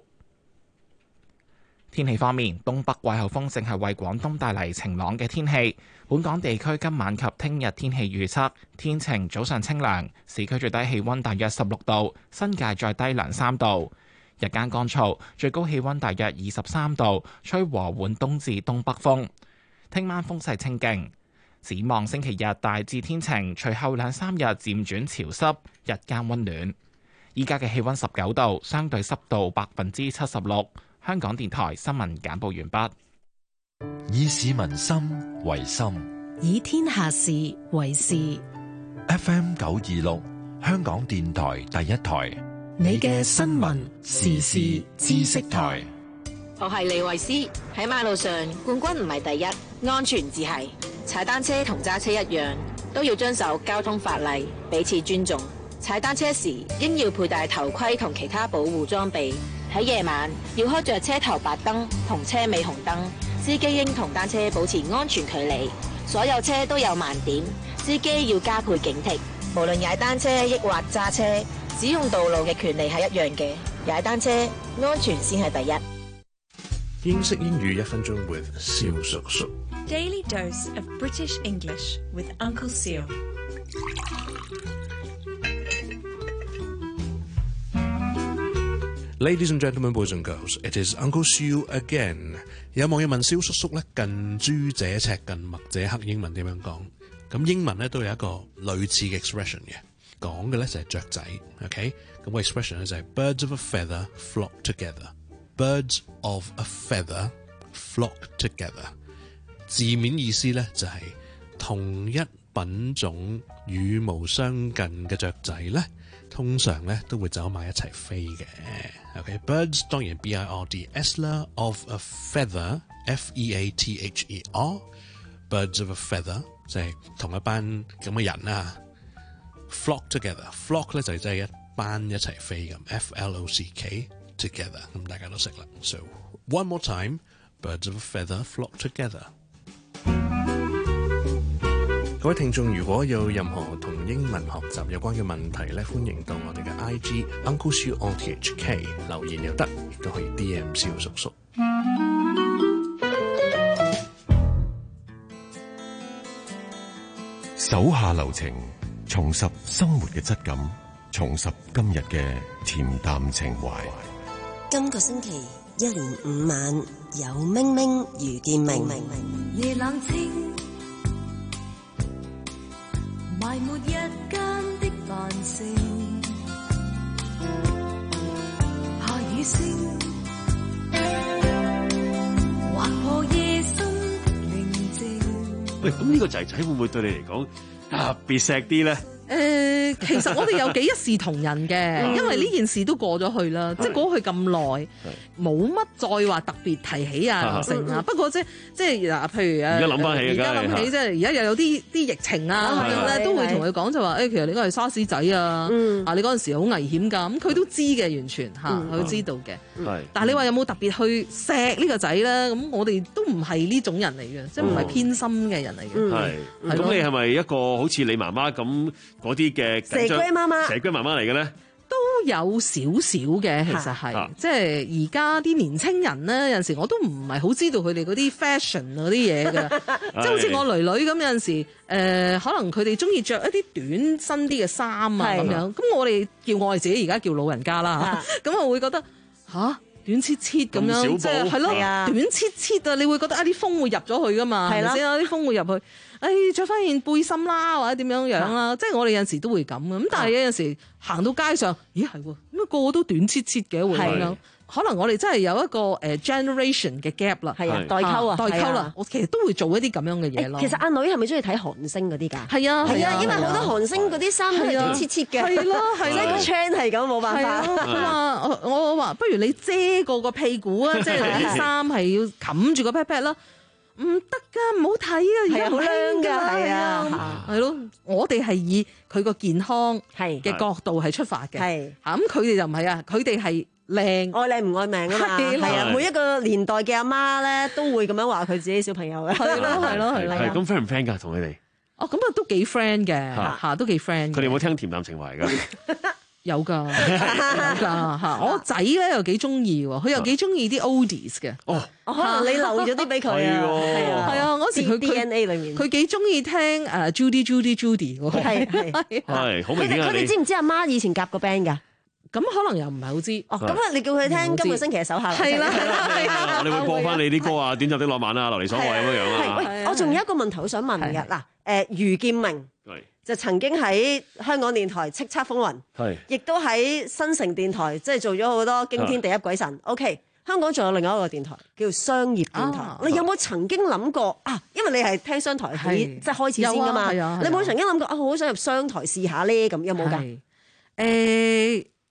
天氣方面，東北季候風正係為廣東帶嚟晴朗嘅天氣。本港地區今晚及聽日天氣預測天晴，早上清涼，市區最低氣溫大約十六度，新界再低兩三度。日間乾燥，最高氣溫大約二十三度，吹和緩東至東北風。聽晚風勢清勁。展望星期日大致天晴，隨後兩三日漸轉潮濕，日間溫暖。依家嘅氣溫十九度，相對濕度百分之七十六。香港電台新聞簡報完畢。 以市民心為心， 以天下事為事。 F M 九二六，香港電台第一台， 你嘅新聞時事知識台。 我係李慧詩。喺馬路上，冠軍唔係第一，安全至係。踩單車同揸車一樣，都要遵守交通法例，彼此尊重。踩單車時應要佩戴頭盔同其他保護裝備， 喺夜晚要開着車頭白燈同車尾紅燈，司機應同單車保持安全距離。所有車都有盲點，司機要加倍警惕。無論踩單車抑或揸車，使用道路嘅權利係一樣嘅。踩單車安全先係第一。 英式英語一分鐘 with 蕭叔叔。 Daily dose of British English with Uncle Seal。 Ladies and gentlemen, boys and girls, it is Uncle Siu again。有網友問蕭叔叔咧，近朱者赤，近墨者黑，英文點樣講？咁英文咧都有一個類似嘅 expression 嘅，講嘅咧就係雀仔 ，OK？ 咁個 expression 咧就係 birds of a feather flock together。birds of a feather flock together。字面意思咧就係同一品種羽毛相近嘅雀仔咧，通常咧都會走埋一齊飛嘅。OK，birds、okay? 當然 B I R D S 啦 ，of a feather F E A T H E R，birds of a feather 就係同一班咁嘅人啦。flock together，flock 咧就係即係一班一齊飛咁 ，F L O C K together， 咁大家都識啦。So one more time，birds of a feather flock together。各位聽眾，如果有任何同英文學習有關嘅問題咧，歡迎到我哋嘅 I G Uncle Siu O T H K 留言又得，亦都可以 D M 蕭叔叔。 手下留情，重拾生活嘅質感，重拾今日嘅恬淡情懷。 今個星期一連五晚有明明遇見明， 夜冷清埋沒一間的繁盛，下雨聲劃破夜深的寧靜。 喂，咁呢個仔仔會唔會對你嚟講特別錫啲咧？ 誒、呃，其實我哋有幾一視同仁嘅，嗯、因為呢件事都過咗去啦，即係過去咁耐，冇乜再話特別提起啊成啊。不過即係即係嗱，譬如誒，而家諗翻起，而家諗起即係而家又有啲啲疫情啊咁樣咧，都會同佢講就話誒，其實你嗰係沙士仔啊，嗯、啊你嗰陣時好危險㗎，咁佢都知嘅，完全嚇，佢、嗯、知道嘅。嗯、但係你話有冇特別去錫呢個仔咧？咁我哋都唔係呢種人嚟嘅，即係唔係偏心嘅人嚟嘅。係、嗯， 咁你係咪一個好似你媽媽咁？嗰啲嘅蛇龜媽媽， 蛇龜媽媽嚟嘅咧， 都有少少嘅，其實係，即係而家啲年青人咧，有陣時我都唔係好知道佢哋嗰啲 fashion 嗰啲嘢嘅，即係好似我女女咁有陣時，誒、呃、可能佢哋中意着一啲短身啲嘅衫啊咁樣，咁我哋叫我哋自己而家叫老人家啦，咁我會覺得吓、啊、短切切咁樣，即係係咯，短切切啊，你會覺得啊啲風會入咗去噶嘛，係咪先啊？啲風會入去。誒著翻件背心啦，或者點樣樣啦，即係我哋有陣時都會咁嘅。咁但係有陣時行到街上，咦係喎，咁個個都短切切嘅會咁樣。可能我哋真係有一個誒 generation 嘅 gap 啦， 係啊，代溝啊， 代溝啦。我其實都會做一啲咁樣嘅嘢咯。 其實阿女係咪中意睇韓星嗰啲㗎？ 係啊， 係啊，因為好多韓星嗰啲衫係短切切嘅， 係咯，係啦，個 trend 係咁冇辦法。 佢話我我話不如你遮過個屁股啊，即係啲衫係要冚住個 pat pat 啦。唔得噶，唔好睇啊！而家好靚噶，係啊，係咯。我哋係以佢個健康嘅角度係出發嘅，係嚇咁佢哋就唔係啊，佢哋係靚愛靚唔愛命啊嘛，係啊。每一個年代嘅阿媽咧都會咁樣話佢自己小朋友嘅， 係咯係咯係咯。 係咁 friend 唔 friend 㗎？同佢哋哦，咁啊都幾 friend 嘅嚇，都幾 friend。 佢哋有冇聽恬淡情懷㗎？ 有㗎，有㗎嚇！我仔咧又幾中意喎，佢又幾中意啲 oldies 嘅。 哦，可能你留咗啲俾佢啊， 係啊，係啊，嗰時佢 D N A 裏面， 佢幾中意聽誒 Judy Judy Judy 喎。 係係係，好明顯啊！ 佢哋知唔知阿媽以前夾過 band 㗎？ 咁可能又唔係好知。 哦，咁啊，你叫佢聽今個星期嘅手下。係啦係啦係啦， 你會播翻你啲歌啊，《短暫的浪漫》啊，《流離所愛》咁樣樣啊。 喂，我仲有一個問題好想問嘅嗱，誒余劍明。就曾經喺香港電台叱咤風雲，係，亦都喺新城電台，即係做咗好多驚天地泣鬼神。OK，香港仲有另外一個電台叫商業電台，啊、你有冇曾經諗過啊？因為你係聽商台起，即係開始先噶嘛。你有冇曾經諗過啊？我好想入商台試下咧？咁有冇㗎？ 誒、呃、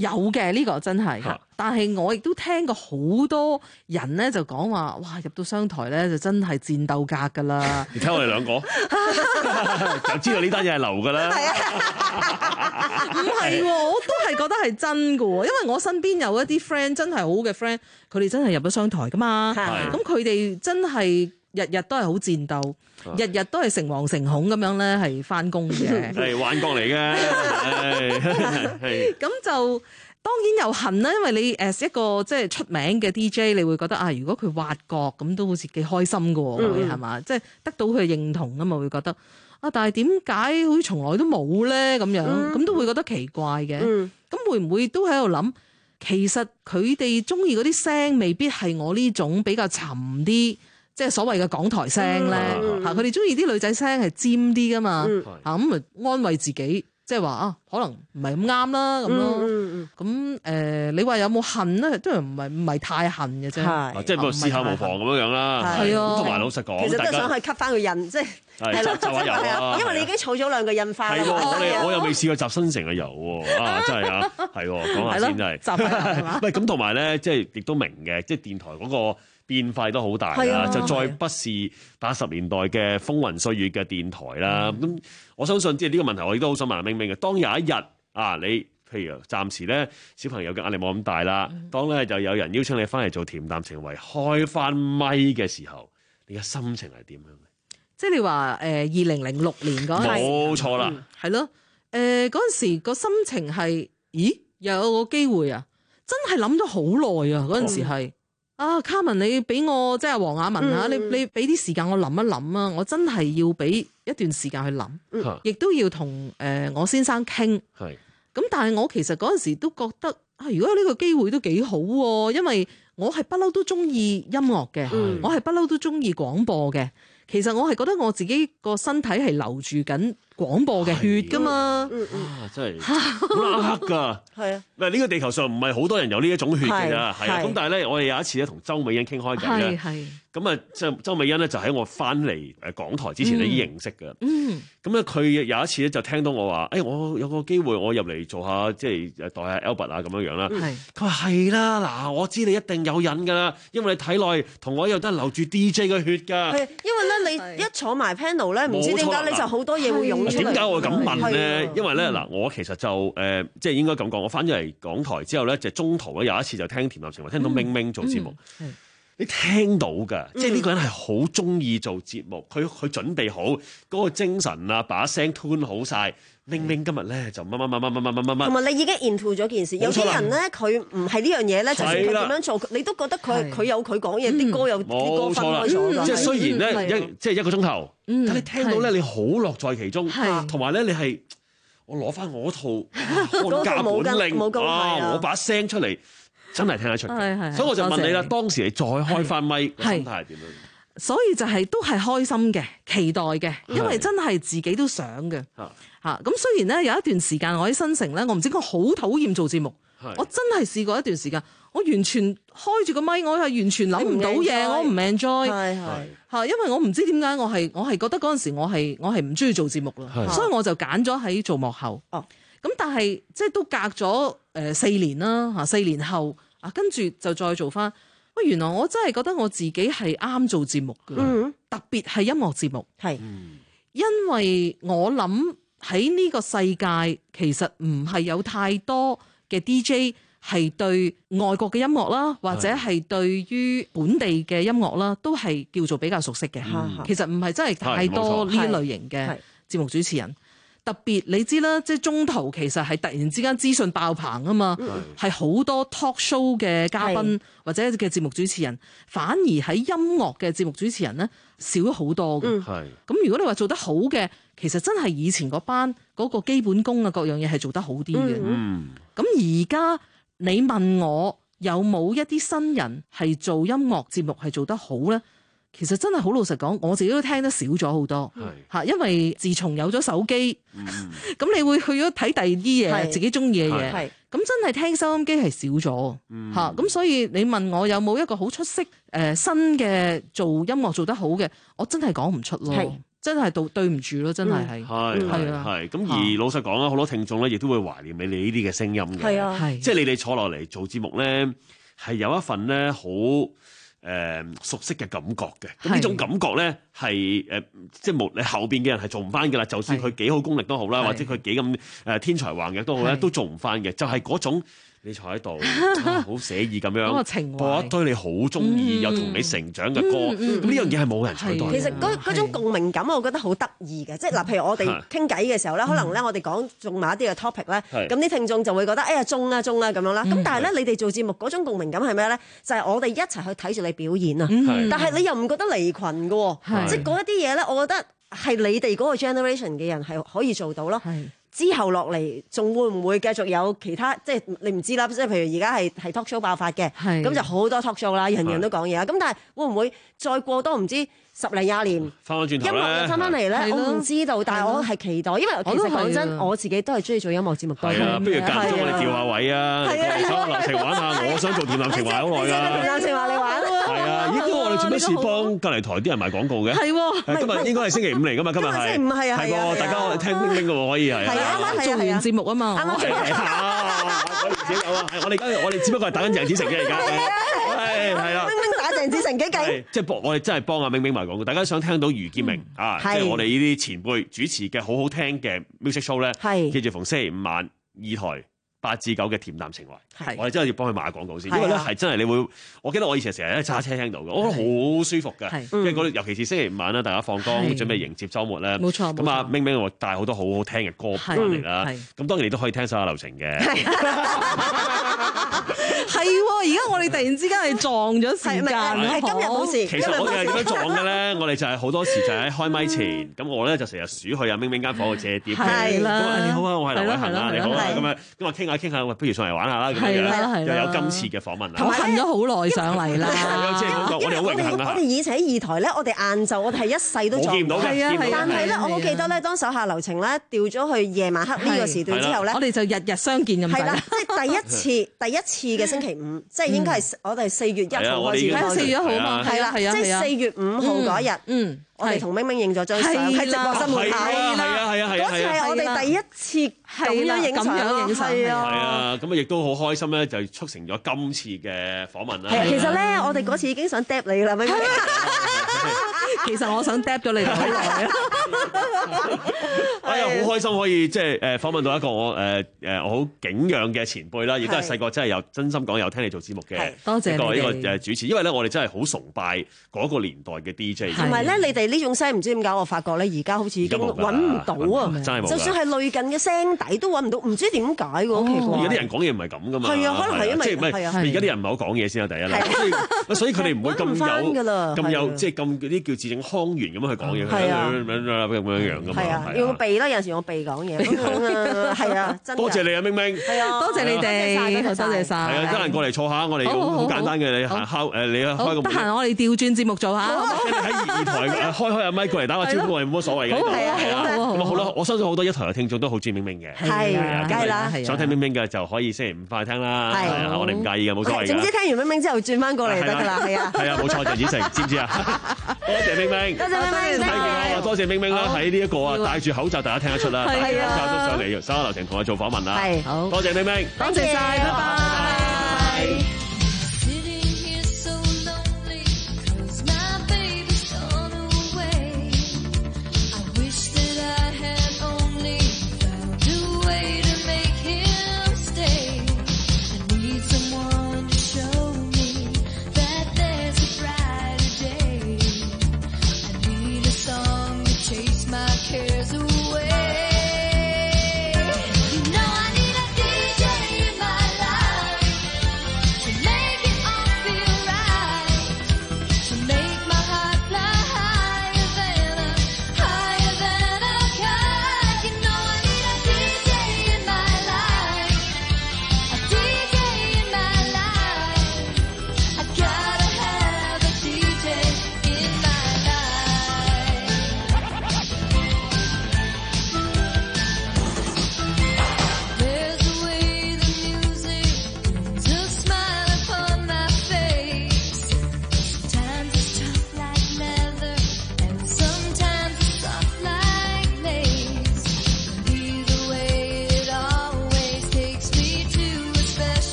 有嘅呢、這個真係，但係我亦都聽過好多人咧就講話，哇入到商台咧就真係戰鬥格㗎啦！ 你睇我哋兩個就知道呢單嘢係流㗎啦。 唔係喎，我都係覺得係真㗎喎，因為我身邊有一啲 friend 真係好嘅 friend，佢哋真係入咗商台㗎嘛。咁佢哋真係日日都係好戰鬥，日日都係誠惶誠恐咁樣咧係翻工嘅， 係幻覺嚟嘅。 咁就當然又恨啦，因為你誒一個即係出名嘅 D J， 你會覺得啊，如果佢挖角咁都好似幾開心㗎喎，係嘛？即係得到佢認同啊嘛，會覺得啊，但係點解好似從來都冇咧咁樣？咁、嗯、都會覺得奇怪嘅。咁、嗯、會唔會都喺度諗？其實佢哋中意嗰啲聲，未必係我呢種比較沉啲，即係所謂嘅港台聲咧。嚇，佢哋中意啲女仔聲係尖啲噶嘛。嚇，咁咪安慰自己。即係話啊，可能唔係咁啱啦咁咯。咁誒、呃，你話有冇恨咧？都係唔係唔係太恨嘅啫。 係，即係試下無妨咁樣樣啦。 係啊， 同埋老實講， 其實都想去吸翻個印，即係係咯， 集下油啊！ 因為你已經儲咗兩個印花啦。 係喎，我哋我又未試過集新城嘅油喎。啊，真係啊，係喎，講下先真係。集係嘛？喂，咁同埋咧，即係亦都明嘅，即係電台嗰個變化都好大啦，就再不是八十年代嘅風雲歲月嘅電台啦。咁、嗯、我相信即係呢個問題，我亦都好想問阿明明嘅。當有一日啊，你譬如暫時咧小朋友嘅壓力冇咁大啦，嗯、當咧就有人邀請你翻嚟做恬淡情為開翻咪嘅時候，你嘅心情係點樣嘅？ 即係你話誒二零零六年嗰陣， 冇錯啦， 係咯誒嗰陣時個心情係，咦又有個機會啊！真係諗咗好耐啊！嗰陣時係。嗯啊，卡文，你俾我即係黃雅文嚇、嗯，你你俾啲時間我諗一諗啊！我真係要俾一段時間去諗，亦、嗯、都要同誒、呃、我先生傾。係咁，但係我其實嗰陣時都覺得啊，如果有呢個機會都幾好喎，因為我係不嬲都中意音樂嘅，我係不嬲都中意廣播嘅。其實我係覺得我自己個身體係流住緊廣播嘅血㗎嘛， 嗯嗯、啊真係好黑㗎，係啊！嗱呢個地球上唔係好多人有呢一種血㗎咋，係啊！咁但係咧，我哋有一次咧同周美欣傾開偈咧，咁啊即係周美欣咧就喺我翻嚟誒港台之前咧已經認識㗎，嗯，咁咧佢有一次咧就聽到我話，誒、哎、我有個機會我入嚟做下即係代下 Albert 啊咁樣樣啦，佢話係啦，嗱我知你一定有癮㗎啦，因為你體內同我一樣都係流住 D J 嘅血㗎， 係因為咧你一坐埋 panel 咧，唔知點解你就好多嘢會湧出嚟。點解我咁問咧？因為咧嗱，我其實就誒、呃，即係應該咁講，我翻咗嚟港台之後咧，就中途咧有一次就聽恬淡情為，聽到明明做節目，嗯嗯、你聽到㗎，嗯、即係呢個人係好中意做節目，佢佢準備好嗰、嗰個精神啊，把聲 tune 好晒。明明今日咧就乜乜乜乜乜乜乜乜， 同埋你已經 into 咗件事。有啲人咧，佢唔係呢樣嘢咧，就算佢點樣做，你都覺得佢佢有佢講嘢，啲歌有啲歌分開咗。 即係雖然咧一即係一個鐘頭，但你聽到咧你好樂在其中，同埋咧你係我攞翻我套看家本領啊！我把聲出嚟真係聽得出嘅。所以我就問你啦，當時你再開翻咪，心態係點樣？ 所以就係都係開心嘅、期待嘅，因為真係自己都想嘅嚇。咁雖然咧有一段時間我喺新城咧，我唔知我好討厭做節目，我真係試過一段時間，我完全開住個咪，我係完全諗唔到嘢，我唔 enjoy 嚇，因為我唔知點解我係我係覺得嗰陣時我係我係唔中意做節目啦，所以我就揀咗喺做幕後。哦，咁但係即係都隔咗誒四年啦嚇，四年後啊，跟住就再做翻。喂，原來我真係覺得我自己係啱做節目嘅，嗯、特別係音樂節目，係因為我諗喺呢個世界其實唔係有太多嘅 D J 係對外國嘅音樂啦，或者係對於本地嘅音樂啦，都係叫做比較熟悉嘅。嗯、其實唔係真係太多呢類型嘅節目主持人。特別你知啦，即係中途其實係突然之間資訊爆棚啊嘛，係好、嗯、多 talk show 嘅嘉賓或者嘅節目主持人，反而喺音樂嘅節目主持人咧少咗好多嘅。咁、嗯、如果你話做得好嘅，其實真係以前嗰班嗰個基本功啊各樣嘢係做得好啲嘅。咁而家你問我有冇一啲新人係做音樂節目係做得好咧？其實真係好老實講，我自己都聽得少咗好多嚇，因為自從有咗手機，咁、嗯、你會去咗睇第二啲嘢，自己中意嘅嘢，咁真係聽收音機係少咗嚇，咁、嗯、所以你問我有冇一個好出色誒、呃、新嘅做音樂做得好嘅，我真係講唔出咯。 真係對對唔住咯，真係係係係啊係。咁而老實講啦，好多聽眾咧亦都會懷念你哋呢啲嘅聲音嘅。 係啊係即係你哋坐落嚟做節目咧，係有一份咧好誒熟悉嘅感覺嘅。咁呢種感覺咧係誒，即係無你後邊嘅人係做唔翻㗎啦。就算佢幾好功力都好啦，或者佢幾咁誒天才橫溢都好咧，都做唔翻嘅。就係嗰種。你坐喺度，好寫意咁樣播一堆你好中意又同你成長嘅歌，咁呢樣嘢係冇人取代。 其實嗰嗰種共鳴感，我覺得好得意嘅。即係嗱，譬如我哋傾偈嘅時候咧，可能咧我哋講中某一啲嘅 topic 咧，咁啲聽眾就會覺得哎呀中啦中啦咁樣啦。咁但係咧，你哋做節目嗰種共鳴感係咩咧？就係我哋一齊去睇住你表演啊！但係你又唔覺得離群嘅喎，即係嗰一啲嘢咧，我覺得係你哋嗰個 generation 嘅人係可以做到咯。之後落嚟仲會唔會繼續有其他？即係你唔知啦。即係譬如而家係係 talk show 爆發嘅，咁就好多 talk show 啦，人人都講嘢啦。咁但係會唔會再過多唔知十零廿年， 翻返轉頭音樂又翻返嚟咧？我唔知道，但係我係期待，因為其實講真，我自己都係中意做音樂節目多。 係啊，不如間中我哋調下位啊，手下留情玩下。我想做電纜情懷好耐㗎。 電纜情懷你玩喎。係啊，咦？我哋做咩事幫隔離台啲人賣廣告嘅？ 係喎。 今日應該係星期五嚟㗎嘛？今日係。星期五係啊。係喎，大家我哋聽冰冰嘅喎，可以係。 係啊，啱啱做完節目啊嘛。 啱啱做完。 我哋自己有啊。我哋而家我哋只不過係等緊鄭子誠啫，而家。係係啦。 冰冰打鄭子誠幾勁？ 即係幫我哋真係幫阿冰冰賣廣告。大家想聽到余劍明啊，即係我哋呢啲前輩主持嘅好好聽嘅 music show 咧，記住逢星期五晚二台八至九嘅恬淡情懷，我哋真係要幫佢賣廣告先，因為咧係真係你會，我記得我以前成日咧揸車聽到嘅，我覺得好舒服嘅，因為嗰尤其是星期五晚啦，大家放工準備迎接週末咧， 冇錯， 咁啊明明我帶好多好好聽嘅歌翻嚟啦，咁當然你都可以聽手下留情嘅。 係喎，而家我哋突然之間係撞咗時間， 係今日冇事。 其實我哋係點樣撞嘅咧？我哋就係好多時就喺開咪前，咁我咧就成日鼠去阿明明間房度借碟。 係啦， 你好啊，我係劉偉恒啊，你好啊，咁樣咁啊傾下傾下，不如上嚟玩下啦，咁樣又有今次嘅訪問啦。 我恨咗好耐上嚟啦， 即係我哋好榮幸啊！ 我哋以前喺二台咧，我哋晏晝我哋係一世都撞唔到嘅，但係咧我好記得咧，當手下留情咧調咗去夜晚黑呢個時段之後咧， 我哋就日日相見咁滯。 係啦，即係第一次第一次嘅星期五，即係應該係我哋四月一號開始。 係四月一號嘛， 係啦，即係四月五號嗰日。嗯，我哋同明明影咗張相喺直播室門口。 係啊係啊係啊！ 嗰次係我哋第一次咁樣影相。係啊， 係啊，咁啊亦都好開心咧，就促成咗今次嘅訪問啦。 其實咧，我哋嗰次已經想 drop 你啦，明明。 其實我想 drop 咗你好耐啊！ 哎呀，好開心可以即係誒訪問到一個我誒誒我好敬仰嘅前輩啦，亦都係細個真係有真心講有聽你做節目嘅， 多謝一個一個誒主持。因為咧我哋真係好崇拜嗰個年代嘅 D J。 同埋咧，你哋呢種聲唔知點解，我發覺咧而家好似已經揾唔到啊！ 真係冇。 就算係類近嘅聲底都揾唔到，唔知點解喎，好奇怪。 而家啲人講嘢唔係咁噶嘛。 係啊，可能係因為即係唔係而家啲人唔係好講嘢先啊，第一啦。所以佢哋唔會咁有咁有即係咁嗰啲叫字正腔圓咁樣去講嘢，咁樣樣噶嘛。 係啊，要避啦，有時我避講嘢。係啊， 多謝你啊，明明。 係啊， 多謝你哋，多謝晒。 係啊，得閒過嚟坐下，我哋好簡單嘅，你行敲誒，你開個門。 得閒我哋調轉節目做下。 你喺二台開開阿咪過嚟打個招呼，係冇乜所謂嘅。 係啊，係啊。 咁啊好啦，我相信好多一台嘅聽眾都好中意明明嘅。 係啊，梗係啦。 想聽明明嘅就可以星期五翻去聽啦。係啊，我哋唔介意嘅，冇所謂嘅。 總之聽完明明之後轉翻過嚟得㗎啦，係啊。 係啊，冇錯，鄭子誠，知唔知啊？多謝明明。 多謝明明。 多謝明明啦，喺呢一個啊戴住口罩，大家聽得出啦。戴住口罩都上嚟，手下留情同我做訪問啦。 係，好多謝明明， 多謝晒，拜拜。 To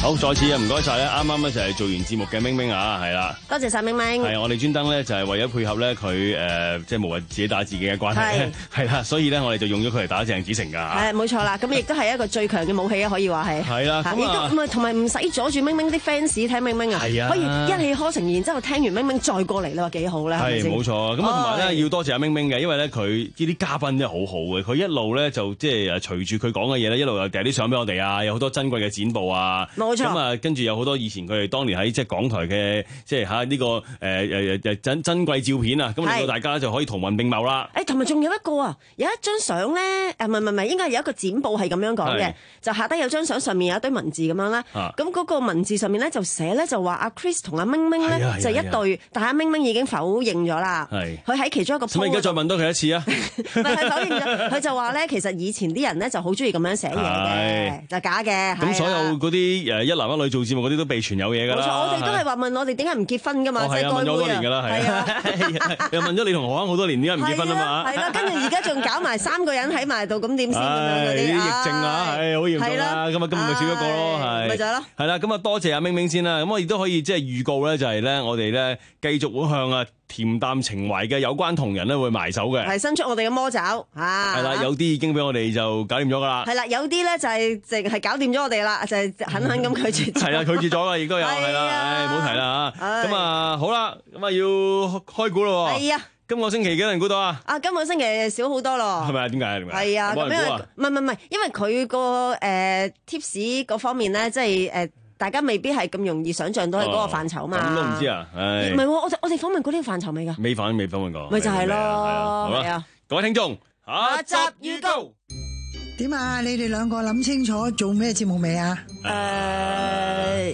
好，再次啊，唔該晒咧，啱啱咧就係做完節目嘅明明啊，係啦， 多謝晒明明。 係我哋專登咧就係為咗配合咧佢誒，即係無謂自己打自己嘅關係，係啦，所以咧我哋就用咗佢嚟打鄭子誠㗎。 係冇錯啦，咁亦都係一個最強嘅武器啊，可以話係。係啦，亦都唔係同埋唔使阻住明明啲 fans 聽明明啊，係啊，可以一氣呵成，然之後聽完明明再過嚟，你話幾好咧？ 係冇錯，咁啊同埋咧要多謝阿明明嘅，因為咧佢呢啲嘉賓真係好好嘅，佢一路咧就即係誒隨住佢講嘅嘢咧，一路又掟啲相俾我哋啊，有好多珍貴嘅剪報啊，冇錯。咁啊跟住有好多以前佢哋當年喺即係港台嘅即係嚇呢個誒誒誒珍珍貴照片啊，咁令到大家就可以同文並茂啦。 誒同埋仲有一個啊，有一張相咧誒唔係唔係應該係有一個剪報係咁樣講嘅，就下低有張相上面有一堆文字咁樣啦。咁嗰個文字上面咧就寫咧就話阿 Chris 同阿明明咧就一對，但係阿明明已經否認咗啦。係佢喺其中一個。 咁而家再問多佢一次啊？ 唔係佢否認咗，佢就話咧其實以前啲人咧就好中意咁樣寫嘢嘅，就假嘅。 咁所有嗰啲誒一男一女做節目嗰啲都被傳有嘢㗎啦。冇錯， 我哋都係話問我哋點解唔結婚㗎嘛？ 係啊，問咗好多年㗎啦，係啊，又問咗你同何生好多年點解唔結婚啊嘛？ 係啦，跟住而家仲搞埋三個人喺埋度，咁點先咁樣嗰啲？ 啲疫症啊，係好嚴重啦。咁啊，今日咪少一個咯，係。咪就係咯。係啦，咁啊，多謝阿明明先啦。咁我亦都可以即係預告咧，就係咧，我哋咧繼續會向啊恬淡情懷嘅有關同仁咧會埋手嘅。係伸出我哋嘅魔爪啊！係啦，有啲已經俾我哋就搞掂咗㗎啦。係啦，有啲咧就係淨係搞掂咗我哋啦，就係狠狠咁拒絕。係啦，拒絕咗啦，亦都有係啦，唉，唔好提啦嚇。咁啊，好啦，咁啊要開估咯喎。係啊。今個星期幾多人估到啊？啊，今個星期少好多咯。係咪啊？點解啊？點解？係啊，咁因為唔係唔係唔係，因為佢個誒 tips 嗰方面咧，即係誒大家未必係咁容易想像到係嗰個範疇嘛。咁都唔知啊？唔係喎，我我哋訪問過呢個範疇未㗎？未訪未訪問過。咪就係咯。好啦，各位聽眾，下集預告。 點啊？你哋兩個諗清楚做咩節目未啊？誒、uh ，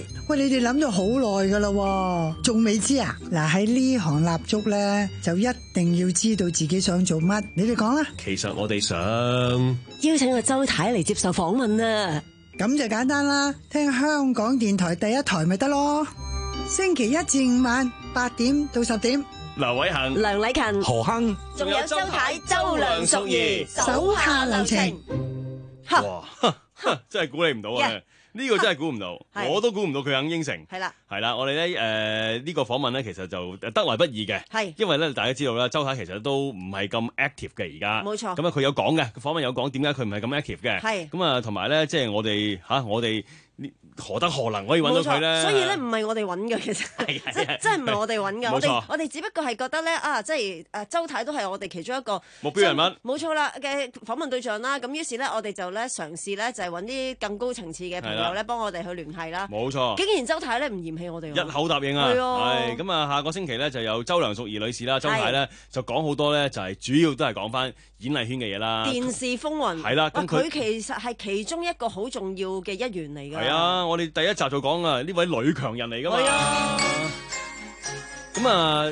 喂，你哋諗咗好耐噶啦，仲未知啊？嗱，喺呢行蠟燭咧，就一定要知道自己想做乜。你哋講啦。其實我哋想邀請阿周太嚟接受訪問啊。 咁就簡單啦，聽香港電台第一台咪得咯。星期一至五晚八點到十點。劉偉恒、梁禮勤、何亨，仲有周太、周梁淑怡，手下留情。 哇，真係估你唔到啊！呢個真係估唔到，我都估唔到佢肯應承。係啦，係啦，我哋咧誒呢個訪問咧，其實就得來不易嘅。係，因為咧大家知道啦，周太其實都唔係咁 active 嘅而家。冇錯。咁啊，佢有講嘅，訪問有講點解佢唔係咁 active 嘅。係。咁啊，同埋咧，即係我哋嚇我哋。何德何能可以揾到佢咧？所以咧唔係我哋揾嘅，其實即真係唔係我哋揾嘅。我哋我哋只不過係覺得咧啊，即係誒周太都係我哋其中一個目標人物。冇錯啦嘅訪問對象啦。咁於是咧，我哋就咧嘗試咧就係揾啲更高層次嘅朋友咧幫我哋去聯繫啦。冇錯。竟然周太咧唔嫌棄我哋，一口答應啊！係咁啊，下個星期咧就有周梁淑怡女士啦。周太咧就講好多咧，就係主要都係講翻演藝圈嘅嘢啦。電視風雲係啦，咁佢其實係其中一個好重要嘅一員嚟㗎。係啊。我哋第一集就講啊，呢位女強人嚟噶嘛。係啊。咁啊，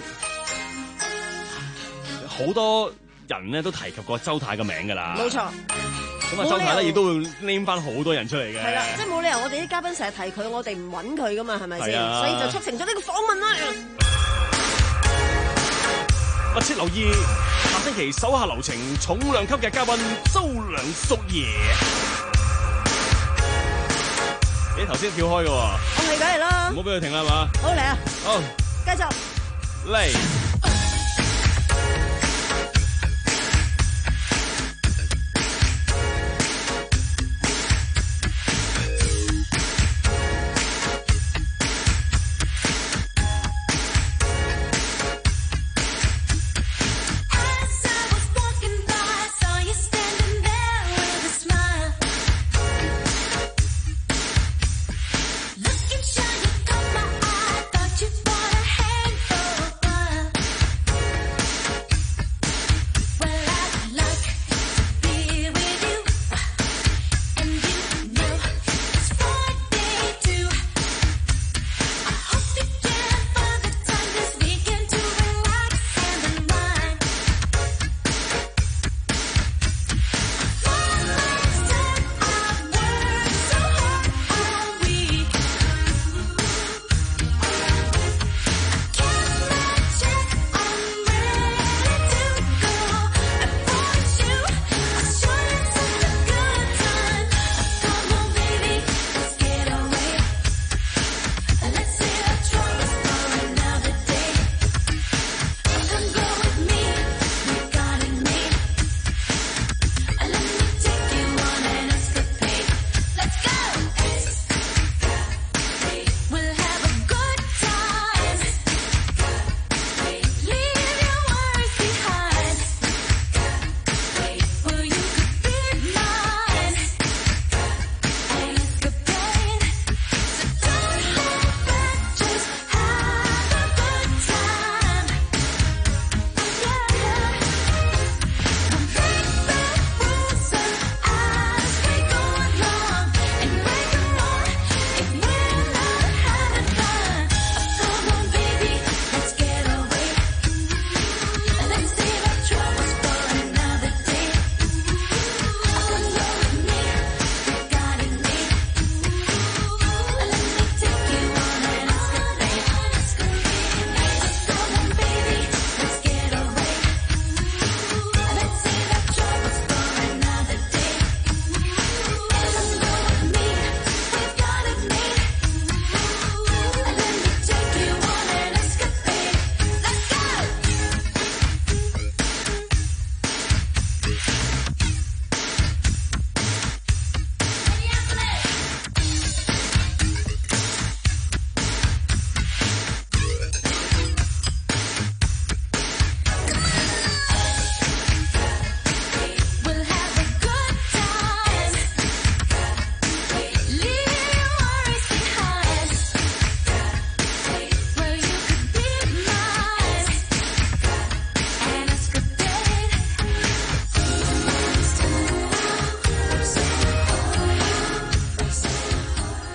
好多人咧都提及過周太嘅名噶啦。冇錯。咁啊，周太咧亦都會拎翻好多人出嚟嘅。係啦，即係冇理由我哋啲嘉賓成日提佢，我哋唔揾佢噶嘛，係咪先？所以就促成咗呢個訪問啦。密切留意下星期手下留情重量級嘅嘉賓周梁淑怡。你頭先跳開嘅喎，我係梗係啦，唔好俾佢停啦，係嘛？好嚟啊！好，繼續嚟。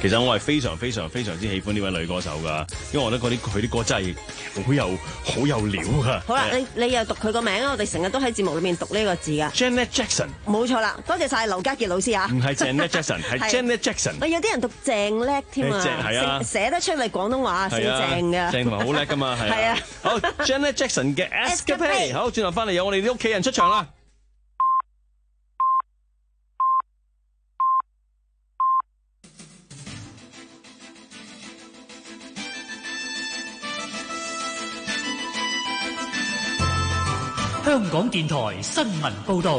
其實我係非常非常非常之喜歡呢位女歌手㗎，因為我覺得嗰啲佢啲歌真係好有好有料㗎。 好啦，你你又讀佢個名啊！我哋成日都喺節目裏面讀呢個字㗎。 Janet Jackson。冇錯啦，多謝晒劉家傑老師啊。 唔係 Janet Jackson，係 Janet Jackson。 喂，有啲人讀鄭叻添啊， 係啊， 寫得出嚟廣東話寫正㗎。 鄭同埋好叻㗎嘛，係啊。 係啊。 好 ，Janet Jackson 嘅 Escapade。好，轉頭翻嚟有我哋啲屋企人出場啦。 香港電台新聞報導，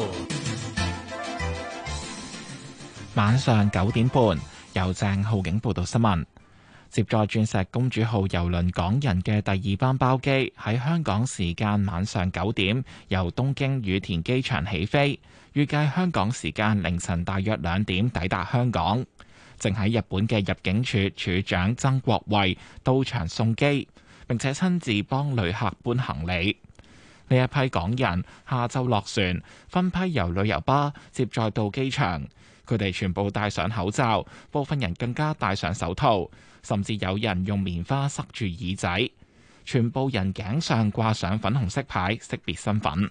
晚上九點半，由鄭浩景報道新聞。接載鑽石公主號郵輪港人嘅第二班包機喺香港時間晚上九點由東京羽田機場起飛，預計香港時間凌晨大約兩點抵達香港。正喺日本嘅入境處處長曾國衛到場送機，並且親自幫旅客搬行李。呢一批港人下晝落船，分批由旅遊巴接載到機場。佢哋全部戴上口罩，部分人更加戴上手套，甚至有人用棉花塞住耳仔。全部人頸上掛上粉紅色牌，識別身份。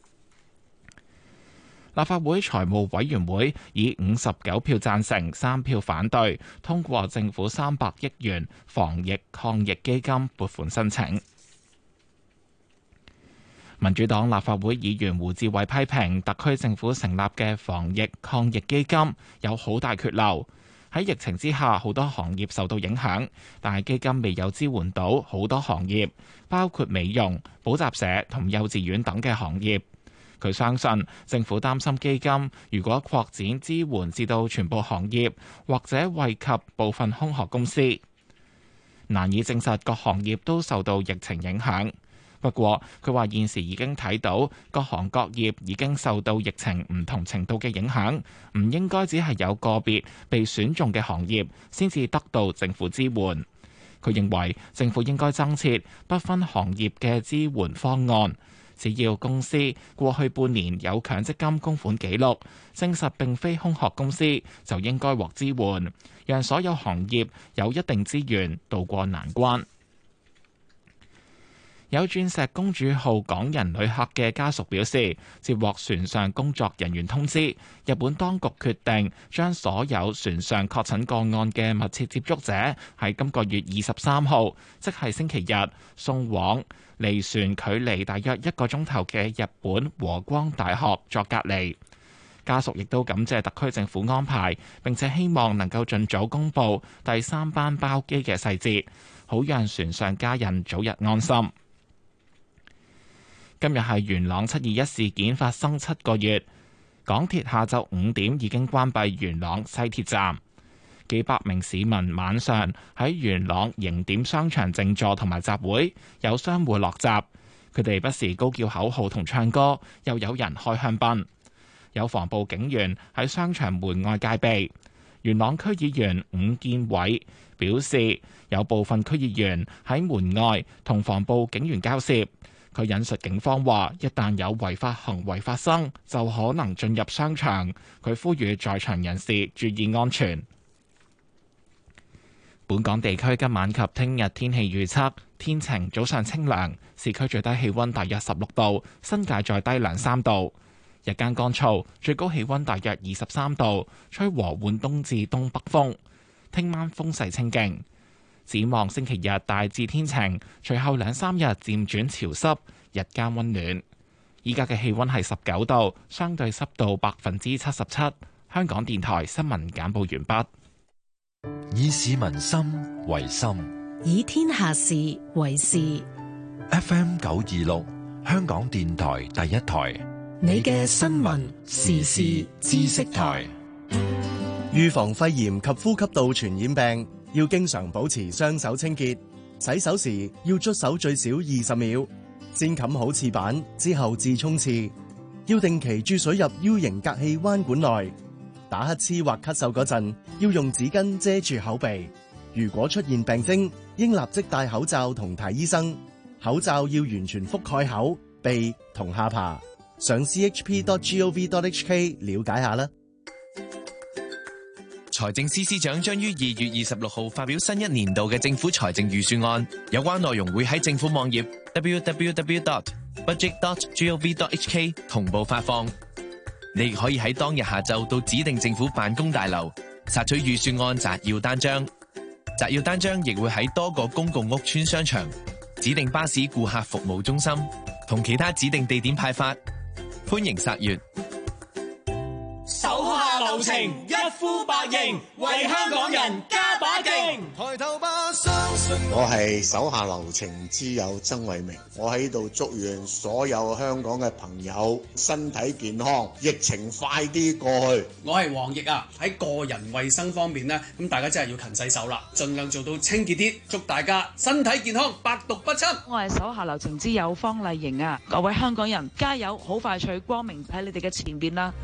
立法會財務委員會以五十九票贊成、三票反對，通過政府三百億元防疫抗疫基金撥款申請。民主黨立法會議員胡志偉批評特區政府成立嘅防疫抗疫基金有好大缺漏，喺疫情之下好多行業受到影響，但係基金未有支援到好多行業，包括美容、補習社同幼稚園等嘅行業。佢相信政府擔心基金如果擴展支援至到全部行業，或者惠及部分空殼公司，難以證實各行業都受到疫情影響。不過，佢話現時已經睇到各行各業已經受到疫情唔同程度嘅影響，唔應該只係有個別被選中嘅行業先至得到政府支援。佢認為政府應該增設不分行業嘅支援方案，只要公司過去半年有強積金供款記錄，證實並非空殼公司，就應該獲支援，讓所有行業有一定資源渡過難關。有鑽石公主號港人旅客嘅家屬表示，接獲船上工作人員通知，日本當局決定將所有船上確診個案嘅密切接觸者喺今個月二十三號，即係星期日，送往離船距離大約一個鐘頭嘅日本和光大學作隔離。家屬亦都感謝特區政府安排，並且希望能夠盡早公佈第三班包機嘅細節，好讓船上家人早日安心。今日係元朗七二一事件發生七個月，港鐵下晝五點已經關閉元朗西鐵站，幾百名市民晚上喺元朗迎點商場靜坐同埋集會，有商戶落閘，佢哋不時高叫口號同唱歌，又有人開香檳，有防暴警員喺商場門外戒備。元朗區議員伍建偉表示，有部分區議員喺門外同防暴警員交涉。佢引述警方話，一旦有違法行為發生，就可能進入商場。佢呼籲在場人士注意安全。本港地區今晚及聽日天氣預測，天晴，早上清涼，市區最低氣溫大約十六度，新界再低兩三度。日間乾燥，最高氣溫大約二十三度，吹和緩東至東北風。聽晚風勢清勁。展望星期日大致天晴，隨後兩三日漸轉潮濕，日間溫暖。依家嘅氣溫係十九度，相對濕度百分之七十七。香港電台新聞簡報完畢。 以市民心為心， 以天下事為事。 F M 九二六，香港電台第一台， 你嘅新聞時事知識台。 預防肺炎及呼吸道傳染病，要經常保持雙手清潔，洗手時要捽手最少二十秒，先冚好廁板之後至沖廁。要定期注水入 U 型隔氣彎管內。打乞嗤或咳嗽嗰陣，要用紙巾遮住口鼻。如果出現病徵，應立即戴口罩同睇醫生。口罩要完全覆蓋口、鼻同下巴。上 c h p dot gov dot h k 了解下啦。 財政司司長將於二月二十六號發表新一年度嘅政府財政預算案，有關內容會喺政府網頁 double-u double-u double-u dot budget dot gov dot h k 同步發放。你亦可以喺當日下晝到指定政府辦公大樓索取預算案摘要單張。摘要單張亦會喺多個公共屋邨商場、指定巴士顧客服務中心同其他指定地點派發，歡迎索閱。 手下留情，一呼百應，為香港人加把勁。抬頭吧，相信我係手下留情之友曾偉明，我喺度祝願所有香港嘅朋友身體健康，疫情快啲過去。 我係黃奕啊，喺個人衛生方面呢，咁大家真係要勤洗手啦，盡量做到清潔啲，祝大家身體健康，百毒不侵。 我係手下留情之友方麗瑩啊，各位香港人加油，好快脆，光明喺你哋嘅前邊啦。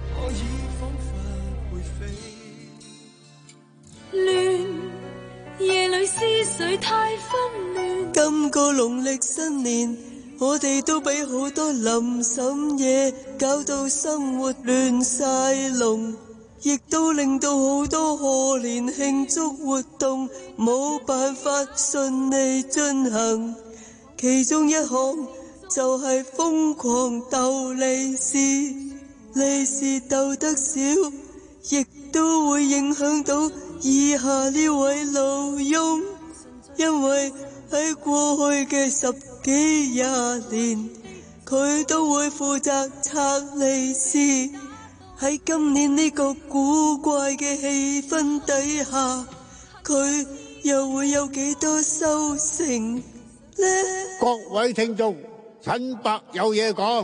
亂夜裏思緒太紛亂，今個農曆新年我哋都俾好多臨審嘢搞到生活亂晒龍，亦都令到好多賀年慶祝活動冇辦法順利進行，其中一項就係瘋狂鬥利是，利是鬥得少亦都會影響到以下呢位老翁，因為喺過去嘅十幾廿年，佢都會負責拆利是。喺今年呢個古怪嘅氣氛底下，佢又會有幾多收成呢？ 各位聽眾，陳伯有嘢講。